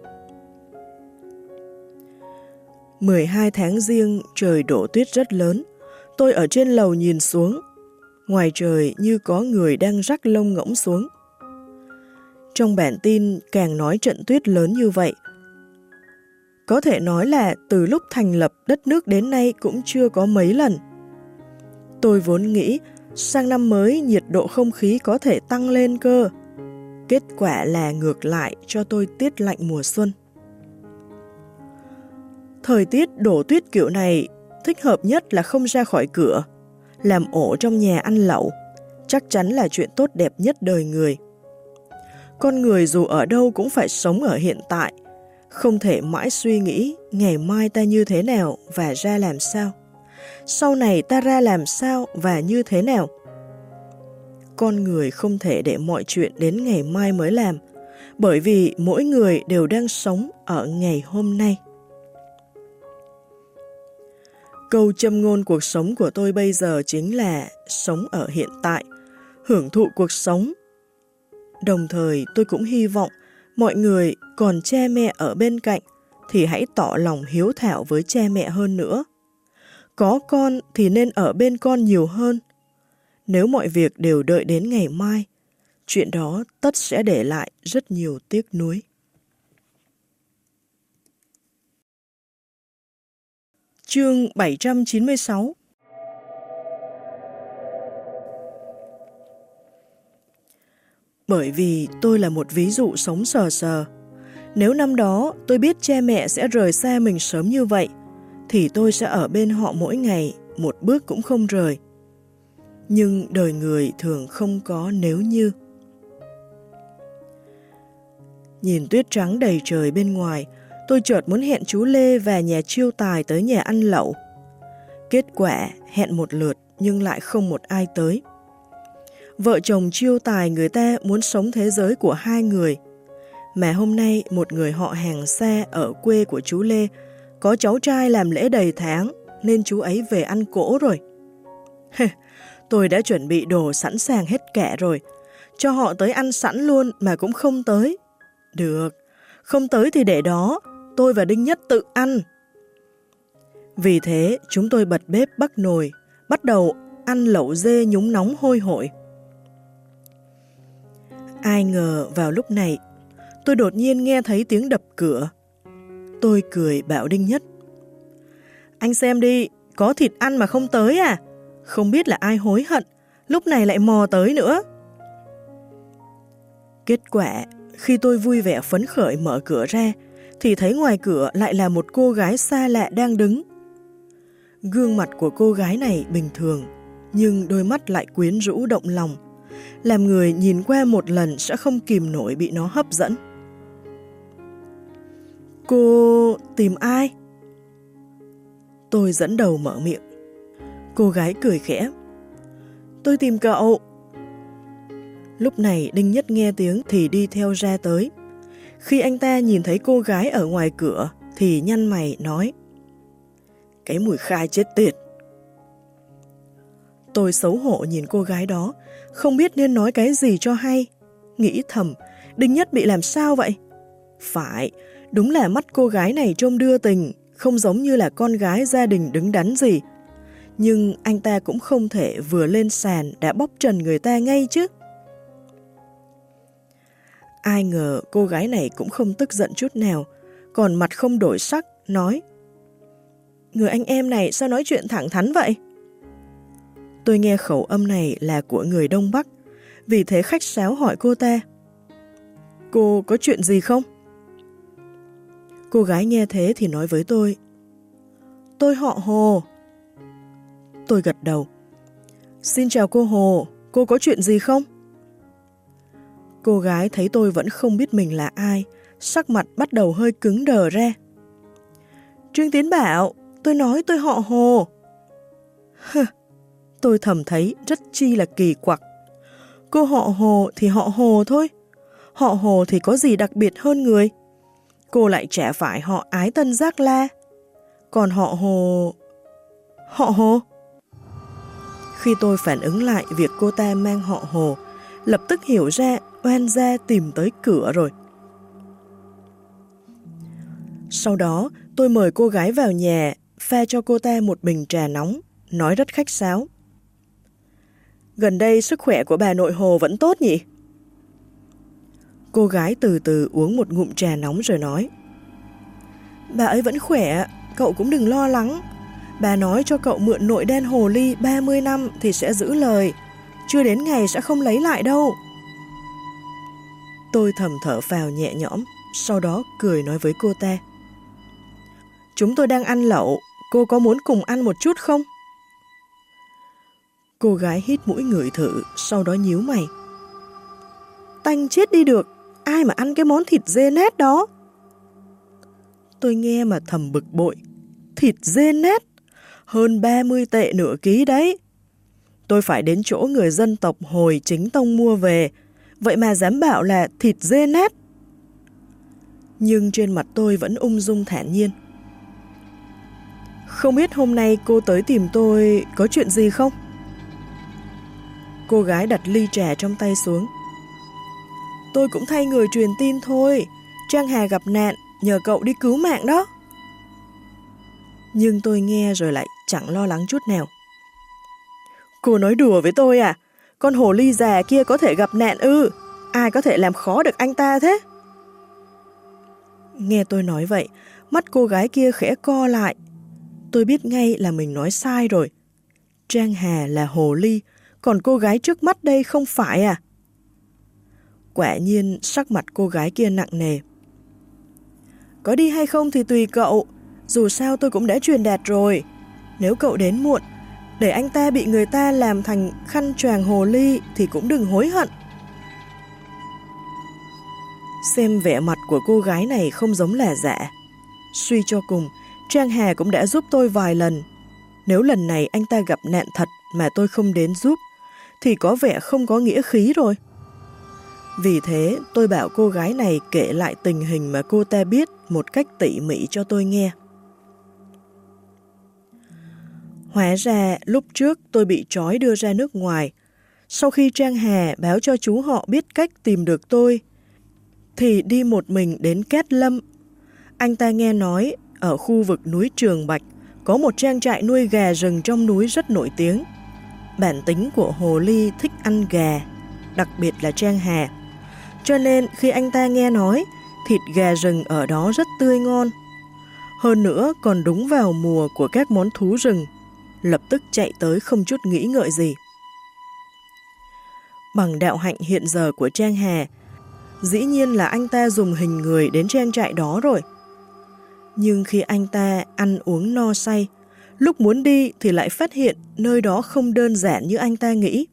mười hai tháng giêng, trời đổ tuyết rất lớn. Tôi ở trên lầu nhìn xuống. Ngoài trời như có người đang rắc lông ngỗng xuống. Trong bản tin càng nói trận tuyết lớn như vậy. Có thể nói là từ lúc thành lập đất nước đến nay cũng chưa có mấy lần. Tôi vốn nghĩ sang năm mới nhiệt độ không khí có thể tăng lên cơ. Kết quả là ngược lại cho tôi tiết lạnh mùa xuân. Thời tiết đổ tuyết kiểu này thích hợp nhất là không ra khỏi cửa, làm ổ trong nhà ăn lẩu, chắc chắn là chuyện tốt đẹp nhất đời người. Con người dù ở đâu cũng phải sống ở hiện tại, không thể mãi suy nghĩ ngày mai ta như thế nào và ra làm sao, sau này ta ra làm sao và như thế nào. Con người không thể để mọi chuyện đến ngày mai mới làm, bởi vì mỗi người đều đang sống ở ngày hôm nay. Câu châm ngôn cuộc sống của tôi bây giờ chính là sống ở hiện tại, hưởng thụ cuộc sống. Đồng thời tôi cũng hy vọng mọi người còn cha mẹ ở bên cạnh thì hãy tỏ lòng hiếu thảo với cha mẹ hơn nữa. Có con thì nên ở bên con nhiều hơn. Nếu mọi việc đều đợi đến ngày mai, chuyện đó tất sẽ để lại rất nhiều tiếc nuối. Chương bảy trăm chín mươi sáu. Bởi vì tôi là một ví dụ sống sờ sờ. Nếu năm đó tôi biết cha mẹ sẽ rời xa mình sớm như vậy, thì tôi sẽ ở bên họ mỗi ngày, một bước cũng không rời. Nhưng đời người thường không có nếu như. Nhìn tuyết trắng đầy trời bên ngoài, tôi chợt muốn hẹn chú Lê và nhà Chiêu Tài tới nhà ăn lẩu. Kết quả hẹn một lượt nhưng lại không một ai tới. Vợ chồng Chiêu Tài người ta muốn sống thế giới của hai người. Mà hôm nay một người họ hàng xa ở quê của chú Lê có cháu trai làm lễ đầy tháng nên chú ấy về ăn cỗ rồi. Tôi đã chuẩn bị đồ sẵn sàng hết cả rồi. Cho họ tới ăn sẵn luôn mà cũng không tới. Được, không tới thì để đó, tôi và Đinh Nhất tự ăn. Vì thế chúng tôi bật bếp bắc nồi, bắt đầu ăn lẩu dê nhúng nóng hôi hổi. Ai ngờ vào lúc này, tôi đột nhiên nghe thấy tiếng đập cửa. Tôi cười bảo Đinh Nhất: Anh xem đi, có thịt ăn mà không tới à? Không biết là ai hối hận, lúc này lại mò tới nữa. Kết quả, khi tôi vui vẻ phấn khởi mở cửa ra, thì thấy ngoài cửa lại là một cô gái xa lạ đang đứng. Gương mặt của cô gái này bình thường, nhưng đôi mắt lại quyến rũ động lòng, làm người nhìn qua một lần sẽ không kìm nổi bị nó hấp dẫn. Cô tìm ai? Tôi dẫn đầu mở miệng. Cô gái cười khẽ. Tôi tìm cậu. Lúc này Đinh Nhất nghe tiếng thì đi theo ra tới. Khi anh ta nhìn thấy cô gái ở ngoài cửa thì nhăn mày nói: Cái mùi khai chết tiệt. Tôi xấu hổ nhìn cô gái đó, không biết nên nói cái gì cho hay. Nghĩ thầm, Đinh Nhất bị làm sao vậy? Phải, đúng là mắt cô gái này trông đưa tình, không giống như là con gái gia đình đứng đắn gì. Nhưng anh ta cũng không thể vừa lên sàn đã bóc trần người ta ngay chứ. Ai ngờ cô gái này cũng không tức giận chút nào, còn mặt không đổi sắc, nói: Người anh em này sao nói chuyện thẳng thắn vậy? Tôi nghe khẩu âm này là của người Đông Bắc, vì thế khách sáo hỏi cô ta: Cô có chuyện gì không? Cô gái nghe thế thì nói với tôi: Tôi họ Hồ. Tôi gật đầu. Xin chào cô Hồ, cô có chuyện gì không? Cô gái thấy tôi vẫn không biết mình là ai, sắc mặt bắt đầu hơi cứng đờ ra. Trương Tiến bảo, tôi nói tôi họ Hồ. Hừ, tôi thầm thấy rất chi là kỳ quặc. Cô họ Hồ thì họ Hồ thôi. Họ Hồ thì có gì đặc biệt hơn người? Cô lại chả phải họ Ái Tân Giác La. Còn họ Hồ... Họ Hồ? Khi tôi phản ứng lại việc cô ta mang họ Hồ, lập tức hiểu ra oan gia tìm tới cửa rồi. Sau đó, tôi mời cô gái vào nhà, pha cho cô ta một bình trà nóng, nói rất khách sáo. Gần đây sức khỏe của bà nội Hồ vẫn tốt nhỉ? Cô gái từ từ uống một ngụm trà nóng rồi nói. Bà ấy vẫn khỏe, cậu cũng đừng lo lắng. Bà nói cho cậu mượn nội đen hồ ly ba mươi năm thì sẽ giữ lời, chưa đến ngày sẽ không lấy lại đâu. Tôi thầm thở phào nhẹ nhõm, sau đó cười nói với cô ta. Chúng tôi đang ăn lẩu, cô có muốn cùng ăn một chút không? Cô gái hít mũi ngửi thử, sau đó nhíu mày. Tanh chết đi được, ai mà ăn cái món thịt dê nát đó? Tôi nghe mà thầm bực bội. Thịt dê nát? Hơn ba mươi tệ nửa ký đấy. Tôi phải đến chỗ người dân tộc Hồi chính tông mua về, vậy mà dám bảo là thịt dê nát. Nhưng trên mặt tôi vẫn ung dung thản nhiên. Không biết hôm nay cô tới tìm tôi có chuyện gì không? Cô gái đặt ly trà trong tay xuống. Tôi cũng thay người truyền tin thôi, Trang Hà gặp nạn, nhờ cậu đi cứu mạng đó. Nhưng tôi nghe rồi lại chẳng lo lắng chút nào. Cô nói đùa với tôi à? Con hồ ly già kia có thể gặp nạn ư? Ai có thể làm khó được anh ta thế? Nghe tôi nói vậy, mắt cô gái kia khẽ co lại. Tôi biết ngay là mình nói sai rồi. Trang Hà là hồ ly, còn cô gái trước mắt đây không phải à? Quả nhiên sắc mặt cô gái kia nặng nề. Có đi hay không thì tùy cậu, dù sao tôi cũng đã truyền đạt rồi. Nếu cậu đến muộn, để anh ta bị người ta làm thành khăn choàng hồ ly thì cũng đừng hối hận. Xem vẻ mặt của cô gái này không giống là dạ. Suy cho cùng, Trang Hà cũng đã giúp tôi vài lần. Nếu lần này anh ta gặp nạn thật mà tôi không đến giúp, thì có vẻ không có nghĩa khí rồi. Vì thế, tôi bảo cô gái này kể lại tình hình mà cô ta biết một cách tỉ mỉ cho tôi nghe. Hóa ra, lúc trước tôi bị trói đưa ra nước ngoài. Sau khi Trang Hà báo cho chú họ biết cách tìm được tôi, thì đi một mình đến Cát Lâm. Anh ta nghe nói, ở khu vực núi Trường Bạch, có một trang trại nuôi gà rừng trong núi rất nổi tiếng. Bản tính của hồ ly thích ăn gà, đặc biệt là Trang Hà. Cho nên khi anh ta nghe nói, thịt gà rừng ở đó rất tươi ngon. Hơn nữa còn đúng vào mùa của các món thú rừng, lập tức chạy tới không chút nghĩ ngợi gì. bằng đạo hạnh hiện giờ của Trang Hà. Dĩ nhiên là anh ta dùng hình người đến trang trại đó rồi. Nhưng khi anh ta ăn uống no say, lúc muốn đi thì lại phát hiện nơi đó không đơn giản như anh ta nghĩ.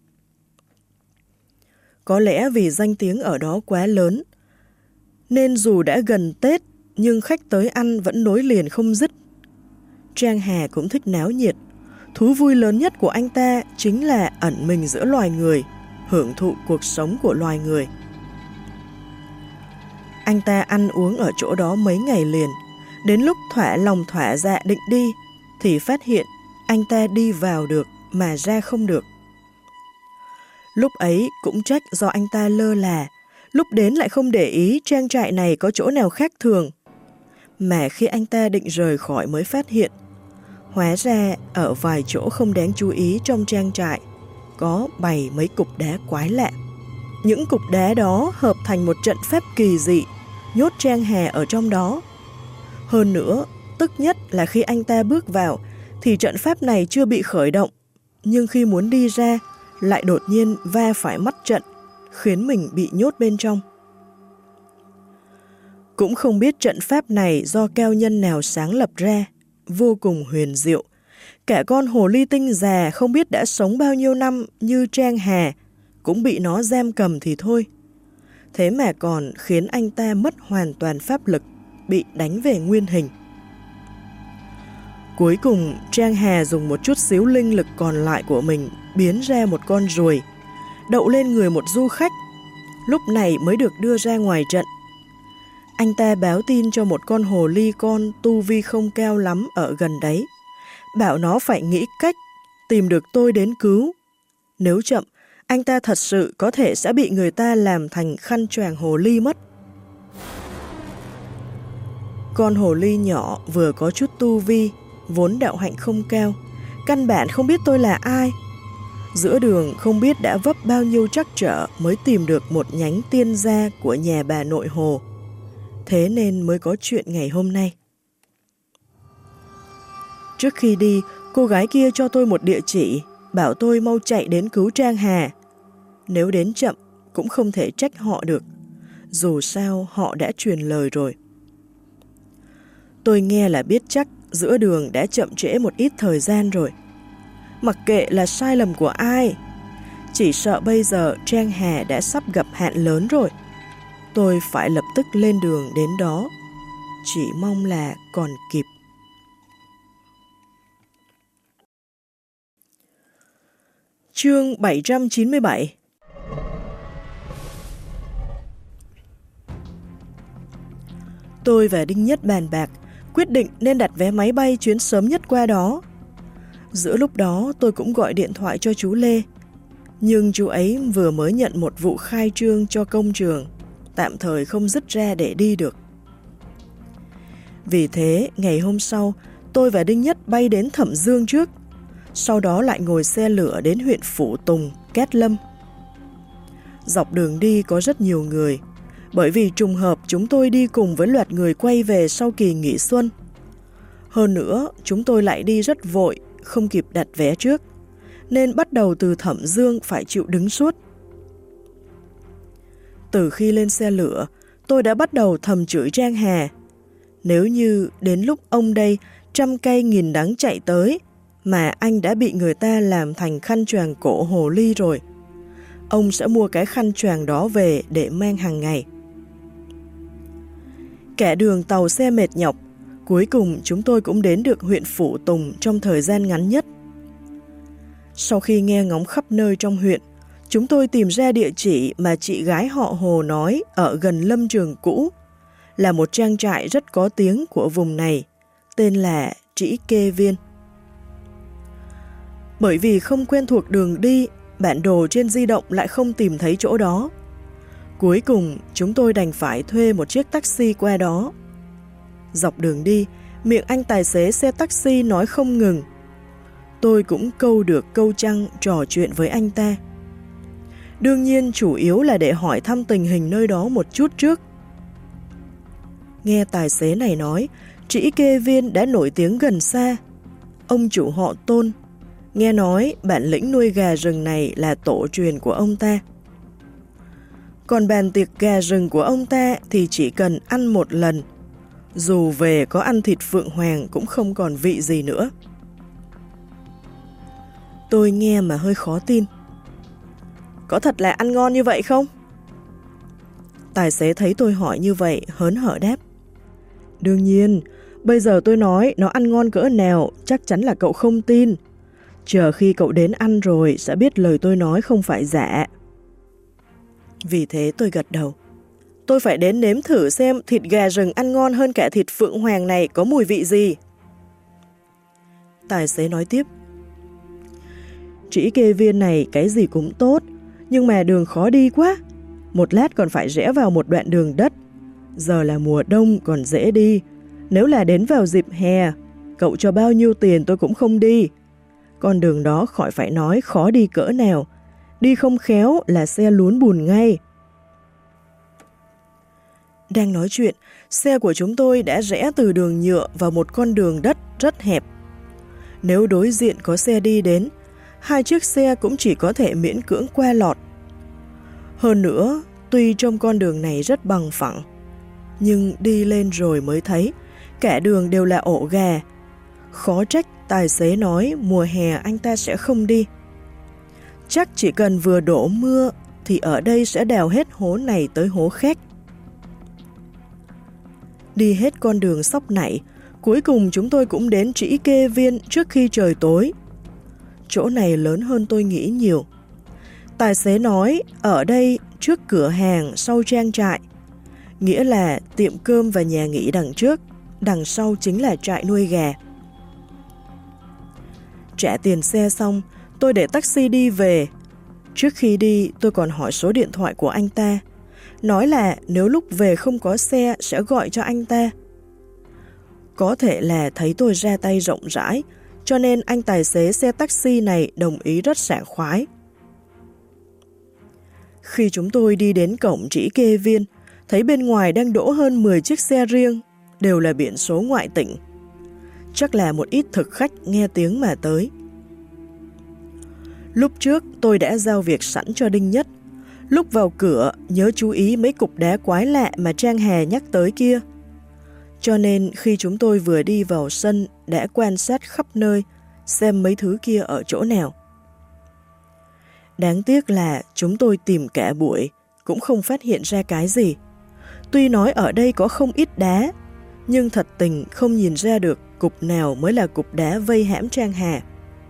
Có lẽ vì danh tiếng ở đó quá lớn, nên dù đã gần Tết nhưng khách tới ăn vẫn nối liền không dứt. Trang Hà cũng thích náo nhiệt. Thú vui lớn nhất của anh ta chính là ẩn mình giữa loài người, hưởng thụ cuộc sống của loài người. Anh ta ăn uống ở chỗ đó mấy ngày liền, đến lúc thỏa lòng thỏa dạ định đi, thì phát hiện anh ta đi vào được mà ra không được. Lúc ấy cũng trách do anh ta lơ là, lúc đến lại không để ý trang trại này có chỗ nào khác thường. Mà khi anh ta định rời khỏi mới phát hiện, hóa ra ở vài chỗ không đáng chú ý trong trang trại có bày mấy cục đá quái lạ. Những cục đá đó hợp thành một trận pháp kỳ dị, nhốt Trang Hà ở trong đó. Hơn nữa, tức nhất là khi anh ta bước vào thì trận pháp này chưa bị khởi động, nhưng khi muốn đi ra lại đột nhiên va phải mắt trận, khiến mình bị nhốt bên trong. Cũng không biết trận pháp này do cao nhân nào sáng lập ra, vô cùng huyền diệu. Cả con hồ ly tinh già không biết đã sống bao nhiêu năm như Trang Hà cũng bị nó giam cầm thì thôi. Thế mà còn khiến anh ta mất hoàn toàn pháp lực, bị đánh về nguyên hình. Cuối cùng, Trang Hà dùng một chút xíu linh lực còn lại của mình biến ra một con ruồi, đậu lên người một du khách, lúc này mới được đưa ra ngoài trận. Anh ta báo tin cho một con hồ ly con tu vi không cao lắm ở gần đấy, bảo nó phải nghĩ cách tìm được tôi đến cứu. Nếu chậm, anh ta thật sự có thể sẽ bị người ta làm thành khăn choàng hồ ly mất. Con hồ ly nhỏ vừa có chút tu vi, vốn đạo hạnh không cao, căn bản không biết tôi là ai. Giữa đường không biết đã vấp bao nhiêu trắc trở mới tìm được một nhánh tiên gia của nhà bà nội hồ. Thế nên mới có chuyện ngày hôm nay. Trước khi đi, cô gái kia cho tôi một địa chỉ, bảo tôi mau chạy đến cứu Trang Hà. Nếu đến chậm, cũng không thể trách họ được. Dù sao, họ đã truyền lời rồi. Tôi nghe là biết chắc giữa đường đã chậm trễ một ít thời gian rồi. Mặc kệ là sai lầm của ai, chỉ sợ bây giờ Trang Hà đã sắp gặp hạn lớn rồi. Tôi phải lập tức lên đường đến đó. Chỉ mong là còn kịp. Chương bảy trăm chín mươi bảy. Tôi và Đinh Nhất bàn bạc, quyết định nên đặt vé máy bay chuyến sớm nhất qua đó. Giữa lúc đó tôi cũng gọi điện thoại cho chú Lê, nhưng chú ấy vừa mới nhận một vụ khai trương cho công trường, tạm thời không dứt ra để đi được. Vì thế, ngày hôm sau, tôi và Đinh Nhất bay đến Thẩm Dương trước, sau đó lại ngồi xe lửa đến huyện Phủ Tùng, Cát Lâm. Dọc đường đi có rất nhiều người, bởi vì trùng hợp chúng tôi đi cùng với loạt người quay về sau kỳ nghỉ xuân. Hơn nữa, chúng tôi lại đi rất vội, không kịp đặt vé trước, nên bắt đầu từ Thẩm Dương phải chịu đứng suốt. Từ khi lên xe lửa, tôi đã bắt đầu thầm chửi Trang Hà. Nếu như đến lúc ông đây trăm cây nghìn đắng chạy tới, mà anh đã bị người ta làm thành khăn choàng cổ hồ ly rồi, ông sẽ mua cái khăn choàng đó về để mang hàng ngày. Cả đường tàu xe mệt nhọc, cuối cùng chúng tôi cũng đến được huyện Phủ Tùng trong thời gian ngắn nhất. Sau khi nghe ngóng khắp nơi trong huyện, chúng tôi tìm ra địa chỉ mà chị gái họ Hồ nói ở gần lâm trường cũ, là một trang trại rất có tiếng của vùng này, tên là Trĩ Kê Viên. Bởi vì không quen thuộc đường đi, bản đồ trên di động lại không tìm thấy chỗ đó. Cuối cùng, chúng tôi đành phải thuê một chiếc taxi qua đó. Dọc đường đi, miệng anh tài xế xe taxi nói không ngừng. Tôi cũng câu được câu trăng trò chuyện với anh ta. Đương nhiên chủ yếu là để hỏi thăm tình hình nơi đó một chút trước. Nghe tài xế này nói, Trĩ Kê Viên đã nổi tiếng gần xa. Ông chủ họ Tôn, nghe nói bản lĩnh nuôi gà rừng này là tổ truyền của ông ta. Còn bàn tiệc gà rừng của ông ta thì chỉ cần ăn một lần. Dù về có ăn thịt phượng hoàng cũng không còn vị gì nữa. Tôi nghe mà hơi khó tin. Có thật là ăn ngon như vậy không? Tài xế thấy tôi hỏi như vậy, hớn hở đáp. Đương nhiên, bây giờ tôi nói nó ăn ngon cỡ nào, chắc chắn là cậu không tin. Chờ khi cậu đến ăn rồi sẽ biết lời tôi nói không phải giả. Vì thế tôi gật đầu. Tôi phải đến nếm thử xem thịt gà rừng ăn ngon hơn cả thịt phượng hoàng này có mùi vị gì. Tài xế nói tiếp. Trĩ Kê Viên này cái gì cũng tốt, nhưng mà đường khó đi quá. Một lát còn phải rẽ vào một đoạn đường đất. Giờ là mùa đông còn dễ đi. Nếu là đến vào dịp hè, cậu cho bao nhiêu tiền tôi cũng không đi. Con đường đó khỏi phải nói khó đi cỡ nào. Đi không khéo là xe lún bùn ngay. Đang nói chuyện, xe của chúng tôi đã rẽ từ đường nhựa vào một con đường đất rất hẹp. Nếu đối diện có xe đi đến, hai chiếc xe cũng chỉ có thể miễn cưỡng qua lọt. Hơn nữa, tuy trong con đường này rất bằng phẳng, nhưng đi lên rồi mới thấy, cả đường đều là ổ gà. Khó trách tài xế nói mùa hè anh ta sẽ không đi. Chắc chỉ cần vừa đổ mưa thì ở đây sẽ đào hết hố này tới hố khác. Đi hết con đường Sóc Nảy, cuối cùng chúng tôi cũng đến Trĩ Kê Viên trước khi trời tối. Chỗ này lớn hơn tôi nghĩ nhiều. Tài xế nói ở đây trước cửa hàng sau trang trại, nghĩa là tiệm cơm và nhà nghỉ đằng trước, đằng sau chính là trại nuôi gà. Trả tiền xe xong, tôi để taxi đi về. Trước khi đi, tôi còn hỏi số điện thoại của anh ta, nói là nếu lúc về không có xe sẽ gọi cho anh ta. Có thể là thấy tôi ra tay rộng rãi, cho nên anh tài xế xe taxi này đồng ý rất sảng khoái. Khi chúng tôi đi đến cổng Trĩ Kê Viên, thấy bên ngoài đang đỗ hơn mười chiếc xe riêng, đều là biển số ngoại tỉnh. Chắc là một ít thực khách nghe tiếng mà tới. Lúc trước tôi đã giao việc sẵn cho Đinh Nhất. Lúc vào cửa nhớ chú ý mấy cục đá quái lạ mà Trang Hà nhắc tới kia. Cho nên khi chúng tôi vừa đi vào sân đã quan sát khắp nơi xem mấy thứ kia ở chỗ nào. Đáng tiếc là chúng tôi tìm cả buổi cũng không phát hiện ra cái gì. Tuy nói ở đây có không ít đá, nhưng thật tình không nhìn ra được cục nào mới là cục đá vây hãm Trang Hà.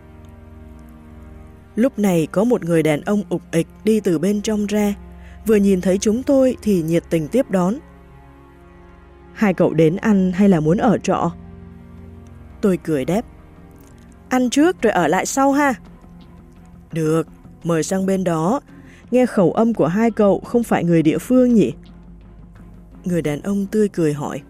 Lúc này có một người đàn ông ục ịch đi từ bên trong ra, vừa nhìn thấy chúng tôi thì nhiệt tình tiếp đón. Hai cậu đến ăn hay là muốn ở trọ? Tôi cười đáp. Ăn trước rồi ở lại sau ha. Được, mời sang bên đó. Nghe khẩu âm của hai cậu không phải người địa phương nhỉ? Người đàn ông tươi cười hỏi.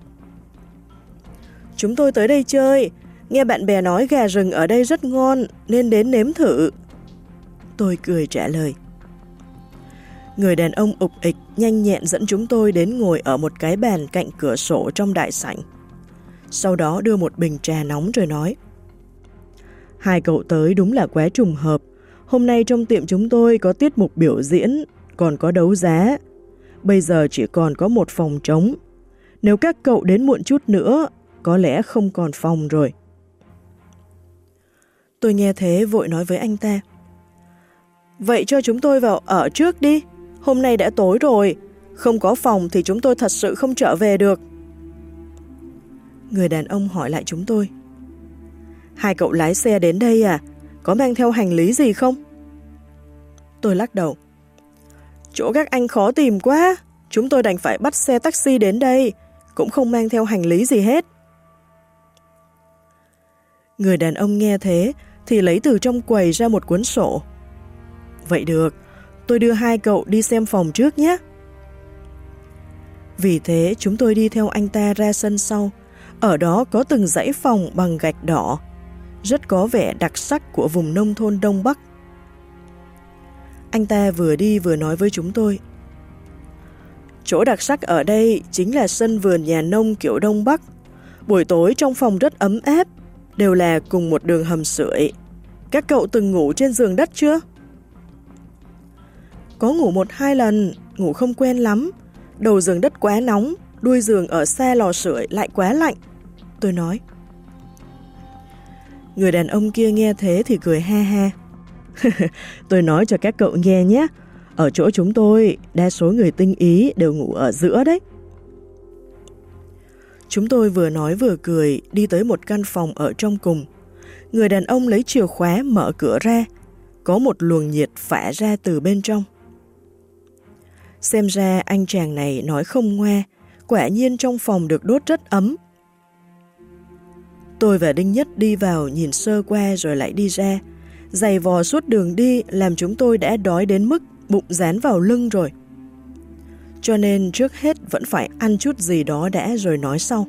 Chúng tôi tới đây chơi, nghe bạn bè nói gà rừng ở đây rất ngon nên đến nếm thử. Tôi cười trả lời. Người đàn ông ục ịch nhanh nhẹn dẫn chúng tôi đến ngồi ở một cái bàn cạnh cửa sổ trong đại sảnh. Sau đó đưa một bình trà nóng rồi nói. Hai cậu tới đúng là quá trùng hợp. Hôm nay trong tiệm chúng tôi có tiết mục biểu diễn, còn có đấu giá. Bây giờ chỉ còn có một phòng trống. Nếu các cậu đến muộn chút nữa, có lẽ không còn phòng rồi. Tôi nghe thế vội nói với anh ta. Vậy cho chúng tôi vào ở trước đi. Hôm nay đã tối rồi. Không có phòng thì chúng tôi thật sự không trở về được. Người đàn ông hỏi lại chúng tôi. Hai cậu lái xe đến đây à? Có mang theo hành lý gì không? Tôi lắc đầu. Chỗ các anh khó tìm quá. Chúng tôi đành phải bắt xe taxi đến đây. Cũng không mang theo hành lý gì hết. Người đàn ông nghe thế thì lấy từ trong quầy ra một cuốn sổ. Vậy được, tôi đưa hai cậu đi xem phòng trước nhé. Vì thế chúng tôi đi theo anh ta ra sân sau. Ở đó có từng dãy phòng bằng gạch đỏ, rất có vẻ đặc sắc của vùng nông thôn Đông Bắc. Anh ta vừa đi vừa nói với chúng tôi. Chỗ đặc sắc ở đây chính là sân vườn nhà nông kiểu Đông Bắc. Buổi tối trong phòng rất ấm áp, đều là cùng một đường hầm sưởi. Các cậu từng ngủ trên giường đất chưa? Có ngủ một hai lần, ngủ không quen lắm. Đầu giường đất quá nóng, đuôi giường ở xa lò sưởi lại quá lạnh. Tôi nói. Người đàn ông kia nghe thế thì cười ha ha. Tôi nói cho các cậu nghe nhé. Ở chỗ chúng tôi, đa số người tinh ý đều ngủ ở giữa đấy. Chúng tôi vừa nói vừa cười, đi tới một căn phòng ở trong cùng. Người đàn ông lấy chìa khóa mở cửa ra. Có một luồng nhiệt phả ra từ bên trong. Xem ra anh chàng này nói không ngoa, quả nhiên trong phòng được đốt rất ấm. Tôi và Đinh Nhất đi vào nhìn sơ qua rồi lại đi ra. Giày vò suốt đường đi làm chúng tôi đã đói đến mức bụng dán vào lưng rồi. Cho nên trước hết vẫn phải ăn chút gì đó đã rồi nói sau.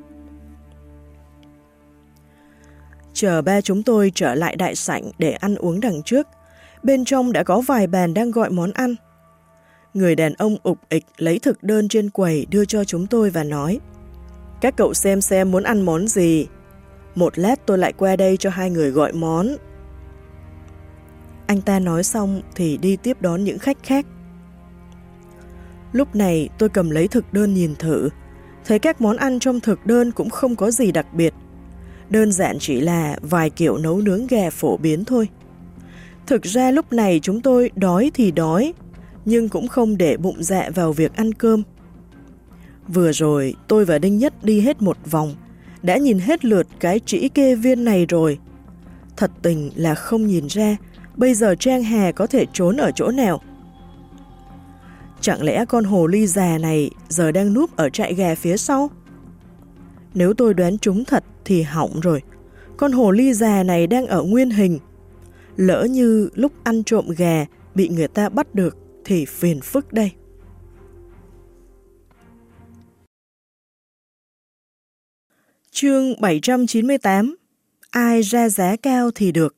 Chờ ba chúng tôi trở lại đại sảnh để ăn uống đằng trước. Bên trong đã có vài bàn đang gọi món ăn. Người đàn ông ục ịch lấy thực đơn trên quầy đưa cho chúng tôi và nói: Các cậu xem xem muốn ăn món gì. Một lát tôi lại qua đây cho hai người gọi món. Anh ta nói xong thì đi tiếp đón những khách khác. Lúc này tôi cầm lấy thực đơn nhìn thử. Thấy các món ăn trong thực đơn cũng không có gì đặc biệt. Đơn giản chỉ là vài kiểu nấu nướng gà phổ biến thôi. Thực ra lúc này chúng tôi đói thì đói, nhưng cũng không để bụng dạ vào việc ăn cơm. Vừa rồi tôi và Đinh Nhất đi hết một vòng, đã nhìn hết lượt cái trĩ kê viên này rồi. Thật tình là không nhìn ra bây giờ Trang Hà có thể trốn ở chỗ nào. Chẳng lẽ con hồ ly già này giờ đang núp ở trại gà phía sau? Nếu tôi đoán trúng thật thì hỏng rồi. Con hồ ly già này đang ở nguyên hình. Lỡ như lúc ăn trộm gà bị người ta bắt được thì phiền phức đây. Chương bảy trăm chín mươi tám. Ai ra giá cao thì được.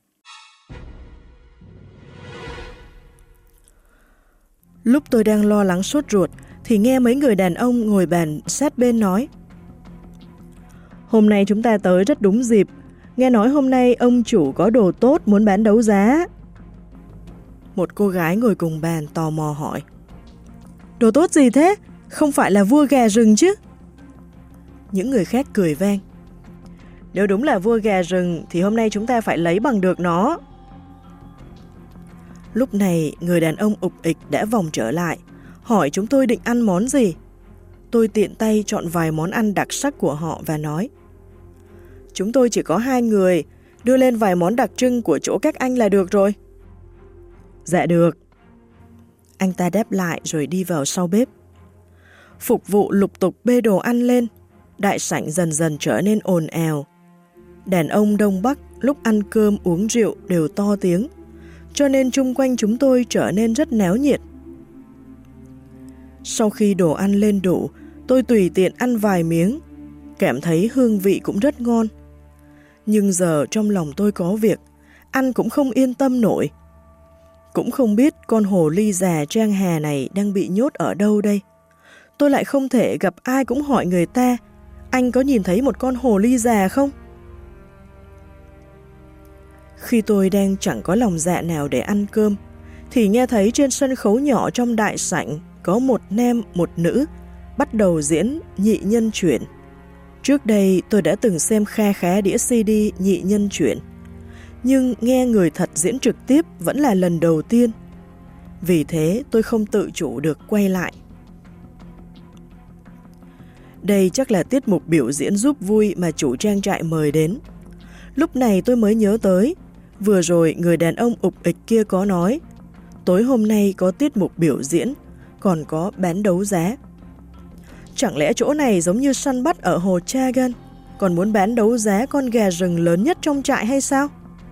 Lúc tôi đang lo lắng sốt ruột thì nghe mấy người đàn ông ngồi bàn sát bên nói: Hôm nay chúng ta tới rất đúng dịp. Nghe nói hôm nay ông chủ có đồ tốt muốn bán đấu giá. Một cô gái ngồi cùng bàn tò mò hỏi: Đồ tốt gì thế? Không phải là vua gà rừng chứ? Những người khác cười vang: Nếu đúng là vua gà rừng thì hôm nay chúng ta phải lấy bằng được nó. Lúc này người đàn ông ục ịch đã vòng trở lại, hỏi chúng tôi định ăn món gì. Tôi tiện tay chọn vài món ăn đặc sắc của họ và nói: Chúng tôi chỉ có hai người, đưa lên vài món đặc trưng của chỗ các anh là được rồi. Dạ được. Anh ta đáp lại rồi đi vào sau bếp. Phục vụ lục tục bê đồ ăn lên, đại sảnh dần dần trở nên ồn ào. Đàn ông Đông Bắc lúc ăn cơm uống rượu đều to tiếng, cho nên chung quanh chúng tôi trở nên rất náo nhiệt. Sau khi đồ ăn lên đủ, tôi tùy tiện ăn vài miếng, cảm thấy hương vị cũng rất ngon. Nhưng giờ trong lòng tôi có việc, ăn cũng không yên tâm nổi. Cũng không biết con hồ ly già Trang Hà này đang bị nhốt ở đâu đây. Tôi lại không thể gặp ai cũng hỏi người ta: Anh có nhìn thấy một con hồ ly già không? Khi tôi đang chẳng có lòng dạ nào để ăn cơm, thì nghe thấy trên sân khấu nhỏ trong đại sảnh có một nam một nữ bắt đầu diễn nhị nhân chuyển. Trước đây tôi đã từng xem kha khá đĩa xê đê nhị nhân chuyển, nhưng nghe người thật diễn trực tiếp vẫn là lần đầu tiên. Vì thế tôi không tự chủ được quay lại. Đây chắc là tiết mục biểu diễn giúp vui mà chủ trang trại mời đến. Lúc này tôi mới nhớ tới, vừa rồi người đàn ông ục ịch kia có nói, tối hôm nay có tiết mục biểu diễn, còn có bán đấu giá. Chẳng lẽ chỗ này giống như săn bắt ở hồ Chagan, còn muốn bán đấu giá con gà rừng lớn nhất trong trại hay sao?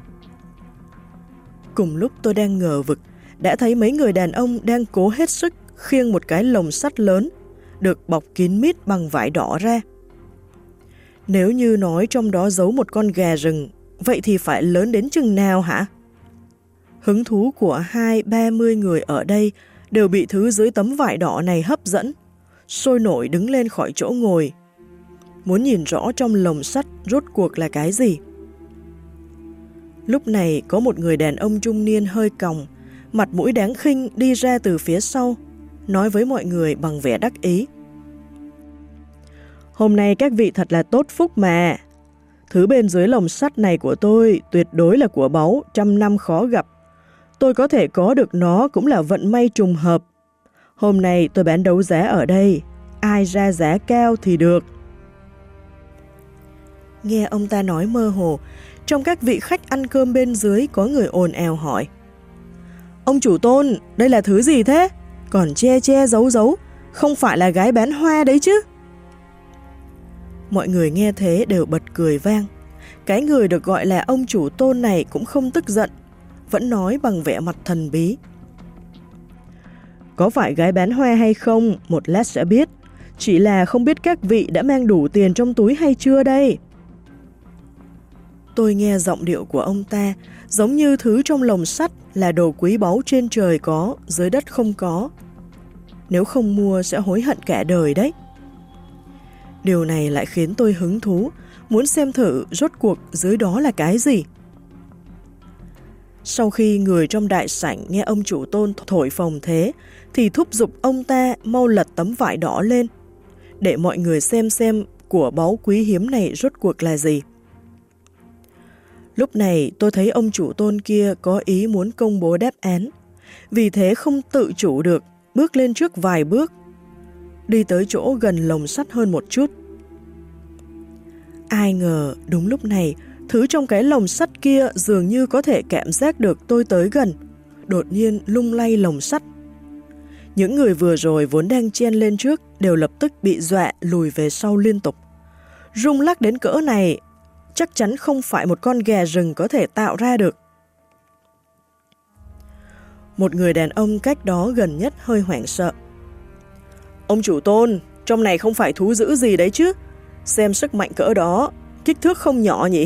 Cùng lúc tôi đang ngờ vực, đã thấy mấy người đàn ông đang cố hết sức khiêng một cái lồng sắt lớn, được bọc kín mít bằng vải đỏ ra. Nếu như nói trong đó giấu một con gà rừng, vậy thì phải lớn đến chừng nào hả? Hứng thú của hai ba mươi người ở đây đều bị thứ dưới tấm vải đỏ này hấp dẫn, sôi nổi đứng lên khỏi chỗ ngồi, muốn nhìn rõ trong lồng sắt rốt cuộc là cái gì. Lúc này có một người đàn ông trung niên hơi còng, mặt mũi đáng khinh đi ra từ phía sau, nói với mọi người bằng vẻ đắc ý. Hôm nay các vị thật là tốt phúc mà. Thứ bên dưới lồng sắt này của tôi tuyệt đối là của báu, trăm năm khó gặp. Tôi có thể có được nó cũng là vận may trùng hợp. Hôm nay tôi bán đấu giá ở đây, ai ra giá cao thì được. Nghe ông ta nói mơ hồ, trong các vị khách ăn cơm bên dưới có người ồn ào hỏi. Ông chủ Tôn, đây là thứ gì thế? Còn che che giấu giấu, không phải là gái bán hoa đấy chứ? Mọi người nghe thế đều bật cười vang. Cái người được gọi là ông chủ Tôn này cũng không tức giận, vẫn nói bằng vẻ mặt thần bí. Có phải gái bán hoa hay không, một lát sẽ biết. Chỉ là không biết các vị đã mang đủ tiền trong túi hay chưa đây? Tôi nghe giọng điệu của ông ta giống như thứ trong lồng sắt là đồ quý báu trên trời có, dưới đất không có. Nếu không mua sẽ hối hận cả đời đấy. Điều này lại khiến tôi hứng thú, muốn xem thử rốt cuộc dưới đó là cái gì. Sau khi người trong đại sảnh nghe ông chủ Tôn thổi phồng thế, thì thúc giục ông ta mau lật tấm vải đỏ lên, để mọi người xem xem của báu quý hiếm này rốt cuộc là gì. Lúc này tôi thấy ông chủ Tôn kia có ý muốn công bố đáp án, vì thế không tự chủ được, bước lên trước vài bước, đi tới chỗ gần lồng sắt hơn một chút. Ai ngờ đúng lúc này, thứ trong cái lồng sắt kia dường như có thể cảm giác được tôi tới gần, đột nhiên lung lay lồng sắt. Những người vừa rồi vốn đang chen lên trước đều lập tức bị dọa lùi về sau liên tục. Rung lắc đến cỡ này, chắc chắn không phải một con gà rừng có thể tạo ra được. Một người đàn ông cách đó gần nhất hơi hoảng sợ. Ông chủ Tôn, trong này không phải thú dữ gì đấy chứ? Xem sức mạnh cỡ đó, kích thước không nhỏ nhỉ?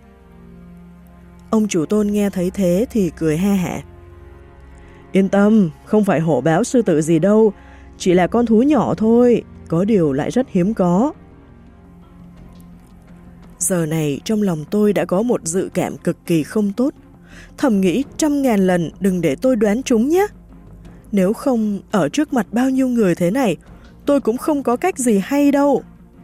Ông chủ Tôn nghe thấy thế thì cười ha hả. Yên tâm, không phải hổ báo sư tử gì đâu, chỉ là con thú nhỏ thôi, có điều lại rất hiếm có. Giờ này trong lòng tôi đã có một dự cảm cực kỳ không tốt, thầm nghĩ trăm ngàn lần đừng để tôi đoán trúng nhé. Nếu không, ở trước mặt bao nhiêu người thế này, tôi cũng không có cách gì hay đâu.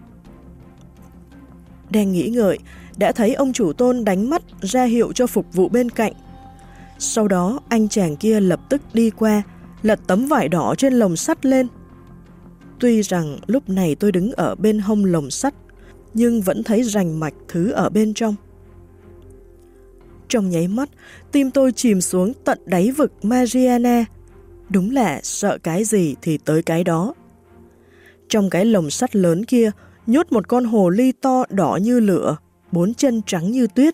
Đang nghĩ ngợi, đã thấy ông chủ Tôn đánh mắt ra hiệu cho phục vụ bên cạnh. Sau đó anh chàng kia lập tức đi qua, lật tấm vải đỏ trên lồng sắt lên. Tuy rằng lúc này tôi đứng ở bên hông lồng sắt, nhưng vẫn thấy rành mạch thứ ở bên trong. Trong nháy mắt, tim tôi chìm xuống tận đáy vực Mariana. Đúng là sợ cái gì thì tới cái đó. Trong cái lồng sắt lớn kia, nhốt một con hồ ly to đỏ như lửa, bốn chân trắng như tuyết.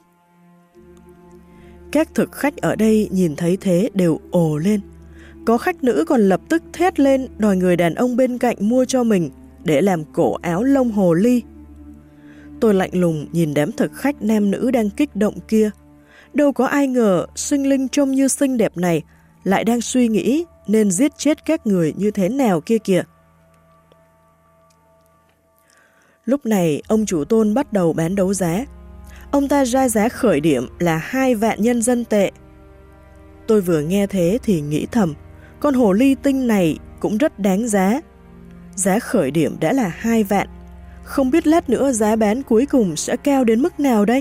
Các thực khách ở đây nhìn thấy thế đều ồ lên. Có khách nữ còn lập tức thét lên đòi người đàn ông bên cạnh mua cho mình để làm cổ áo lông hồ ly. Tôi lạnh lùng nhìn đám thực khách nam nữ đang kích động kia. Đâu có ai ngờ sinh linh trông như xinh đẹp này lại đang suy nghĩ nên giết chết các người như thế nào kia kìa. Lúc này ông chủ Tôn bắt đầu bán đấu giá. Ông ta ra giá khởi điểm là hai vạn nhân dân tệ. Tôi vừa nghe thế thì nghĩ thầm, con hồ ly tinh này cũng rất đáng giá. Giá khởi điểm đã là hai vạn. Không biết lát nữa giá bán cuối cùng sẽ cao đến mức nào đây?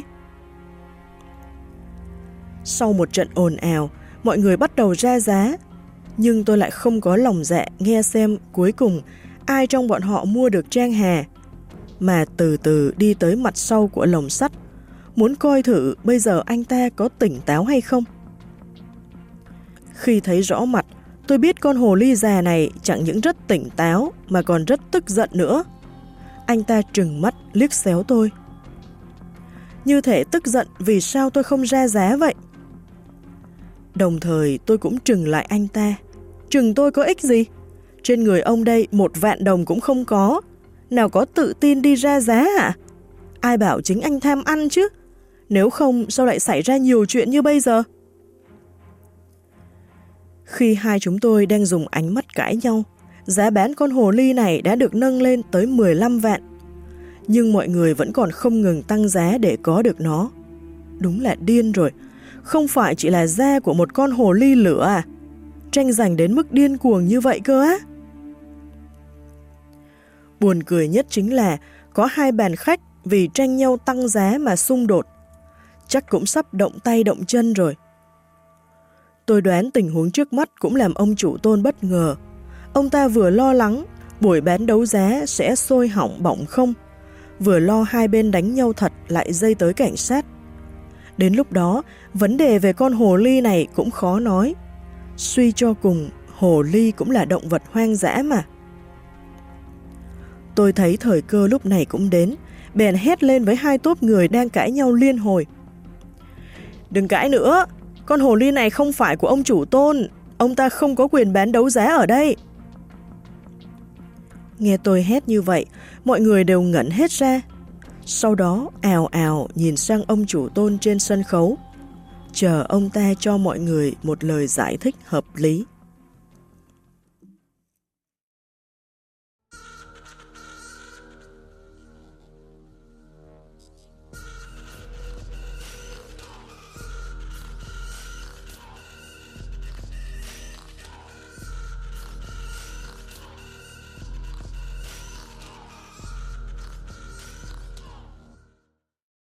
Sau một trận ồn ào, mọi người bắt đầu ra giá. Nhưng tôi lại không có lòng dạ nghe xem cuối cùng ai trong bọn họ mua được Trang Hà, mà từ từ đi tới mặt sau của lồng sắt, muốn coi thử bây giờ anh ta có tỉnh táo hay không. Khi thấy rõ mặt, tôi biết con hồ ly già này chẳng những rất tỉnh táo mà còn rất tức giận nữa. Anh ta trừng mắt liếc xéo tôi. Như thể tức giận vì sao tôi không ra giá vậy. Đồng thời tôi cũng trừng lại anh ta. Trừng tôi có ích gì? Trên người ông đây một vạn đồng cũng không có. Nào có tự tin đi ra giá hả? Ai bảo chính anh tham ăn chứ? Nếu không sao lại xảy ra nhiều chuyện như bây giờ? Khi hai chúng tôi đang dùng ánh mắt cãi nhau, giá bán con hồ ly này đã được nâng lên tới mười lăm vạn. Nhưng mọi người vẫn còn không ngừng tăng giá để có được nó. Đúng là điên rồi. Không phải chỉ là da của một con hồ ly lửa à? tranh giành đến mức điên cuồng như vậy cơ á. Buồn cười nhất chính là có hai bàn khách vì tranh nhau tăng giá mà xung đột. Chắc cũng sắp động tay động chân rồi. Tôi đoán tình huống trước mắt cũng làm ông chủ Tôn bất ngờ. Ông ta vừa lo lắng buổi bán đấu giá sẽ sôi hỏng bỏng không, vừa lo hai bên đánh nhau thật lại dây tới cảnh sát. Đến lúc đó, vấn đề về con hồ ly này cũng khó nói. Suy cho cùng, hồ ly cũng là động vật hoang dã mà. Tôi thấy thời cơ lúc này cũng đến, bèn hét lên với hai tốp người đang cãi nhau liên hồi. Đừng cãi nữa, con hồ ly này không phải của ông chủ Tôn, ông ta không có quyền bán đấu giá ở đây. Nghe tôi hét như vậy, mọi người đều ngẩn hết ra. Sau đó ào ào nhìn sang ông chủ Tôn trên sân khấu, chờ ông ta cho mọi người một lời giải thích hợp lý.